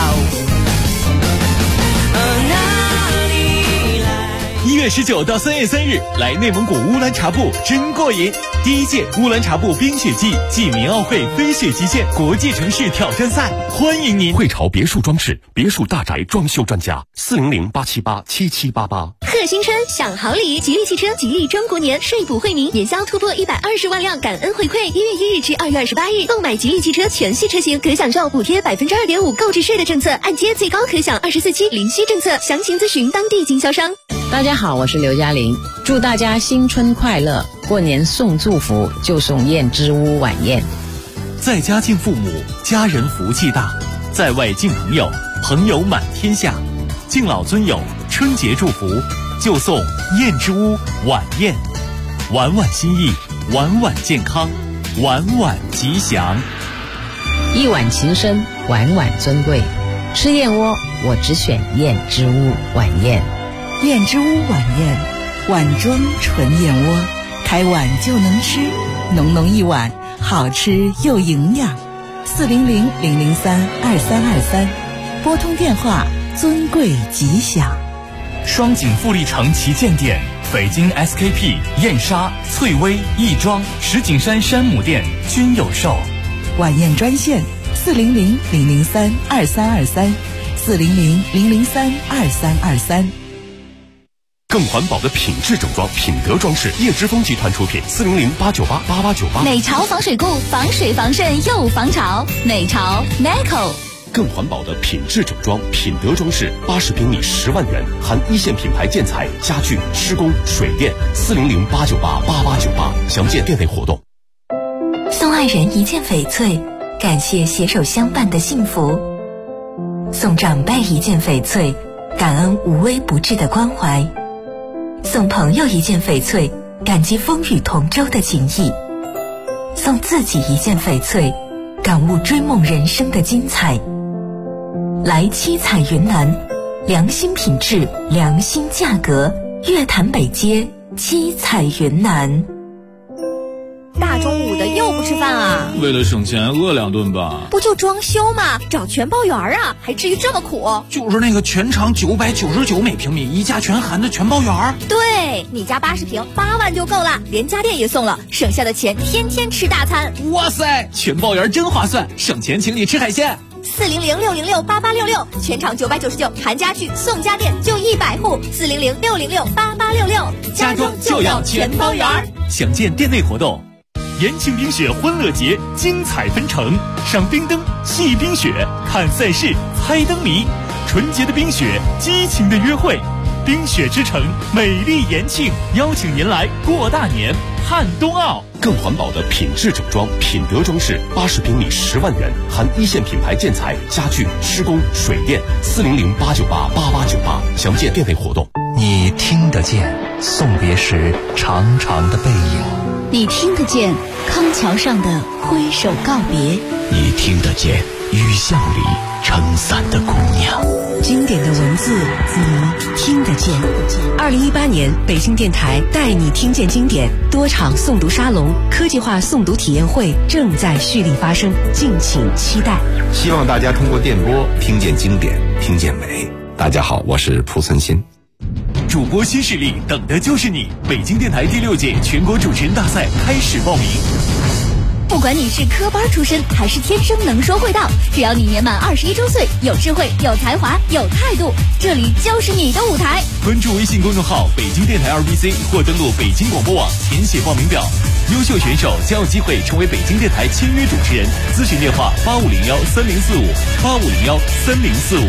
1月19到3月3日，来内蒙古乌兰察布真过瘾！第1届乌兰察布冰雪季暨民奥会飞雪极限国际城市挑战赛，欢迎您！ 汇潮别墅装饰别墅大宅装修专家，400-878-7788。 贺新春享好礼，吉利汽车吉利中国年税补惠民，年销突破120万辆感恩回馈。1月1日至2月28日，购买吉利汽车全系车型可享受补贴2.5%购置税的政策，按揭最高可享24期零息政策。详情咨询当地经销商。 大家好，我是刘嘉玲，祝大家新春快乐！过年送祝福就送燕之屋晚宴。 在家敬父母，家人福气大；在外敬朋友，朋友满天下。敬老尊友，春节祝福就送燕之屋晚宴，晚晚心意，晚晚健康，晚晚吉祥。 一碗情深，晚晚尊贵。吃燕窝，我只选燕之屋晚宴。 燕之屋晚宴，碗装纯燕窝，开碗就能吃，浓浓一碗，好吃又营养。400-003-2323，拨通电话，尊贵吉祥。 双井富力城旗舰店、北京 SKP、燕莎、翠微、亦庄、石景山山姆店均有售。 晚宴专线400-003-2323，400-003-2323。 更环保的品质整装，品德装饰，叶之峰集团出品，400-898-8898。 美潮防水固，防水防渗又防潮。美潮 Neco。 更环保的品质整装，品德装饰，80平米10万元，含一线品牌建材、家具、施工、水电，400-898-8898。详见店内活动。 送爱人一件翡翠，感谢携手相伴的幸福；送长辈一件翡翠，感恩无微不至的关怀；送朋友一件翡翠，感激风雨同舟的情谊；送自己一件翡翠，感悟追梦人生的精彩。来七彩云南，良心品质，良心价格，月坛北街七彩云南。 大中午的又不吃饭啊？ 为了省钱，饿2顿吧。 不就装修吗？找全包园啊，还至于这么苦？ 就是那个全长999每平米，一价全含的全包园。 对，你家80平8万就够了，连家电也送了，省下的钱天天吃大餐。 哇塞，全包园真划算，省钱请你吃海鲜。 400-606-8866，全场999，含家具送家电，就100户。400-606-8866， 家装就要全包园。详见店内活动。延庆冰雪欢乐节精彩纷呈，赏冰灯、戏冰雪、看赛事、猜灯谜，纯洁的冰雪，激情的约会。冰雪之城，美丽延庆，邀请您来过大年，看冬奥。 更环保的品质整装，品德装饰，80平米10万元，含一线品牌建材、家具、施工、水电，400-898-8898。详见店内活动。 你听得见送别时长长的背影， 你听得见康桥上的挥手告别， 你听得见雨巷里撑伞的姑娘。 经典的文字，你听得见。2018年，北京电台带你听见经典多场诵读沙龙、科技化诵读体验会正在蓄力发生，敬请期待。 希望大家通过电波听见经典，听见美。大家好，我是蒲存昕。 主播新势力，等的就是你！北京电台第6届全国主持人大赛开始报名。 不管你是科班出身还是天生能说会道，只要你年满21周岁，有智慧、有才华、有态度，这里就是你的舞台。 关注微信公众号北京电台2BC 或登录北京广播网填写报名表，优秀选手将有机会成为北京电台签约主持人。咨询电话85013045，85013045。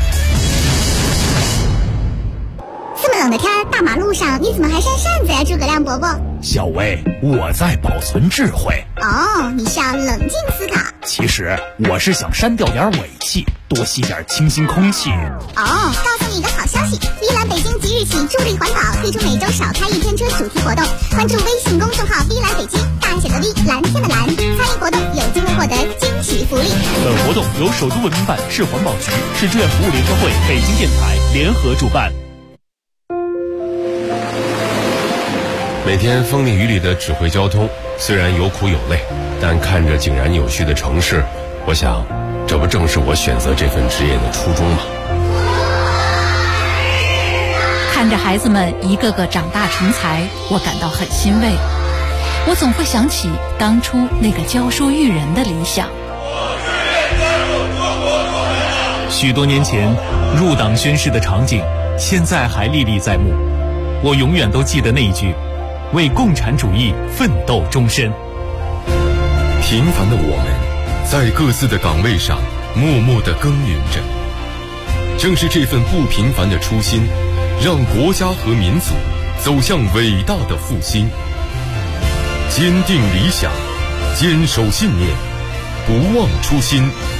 这么冷的天，大马路上你怎么还扇扇子呀，诸葛亮伯伯？ 小薇，我在保存智慧。 哦，你是要冷静思考。 其实我是想删掉点尾气，多吸点清新空气。 哦，告诉你一个好消息，依兰北京即日起助力环保，推出每周少开1天车主题活动。关注微信公众号依兰北京，大写的 V， 蓝天的蓝，参与活动有机会获得惊喜福利。 本活动由首都文明办、市环保局、市志愿服务联合会、北京电台联合主办。 每天风里雨里的指挥交通，虽然有苦有累，但看着井然有序的城市，我想，这不正是我选择这份职业的初衷吗？ 看着孩子们一个个长大成才，我感到很欣慰。我总会想起当初那个教书育人的理想。 许多年前入党宣誓的场景，现在还历历在目。我永远都记得那一句：为共产主义奋斗终身。 平凡的我们，在各自的岗位上默默地耕耘着。正是这份不平凡的初心，让国家和民族走向伟大的复兴。坚定理想，坚守信念，不忘初心，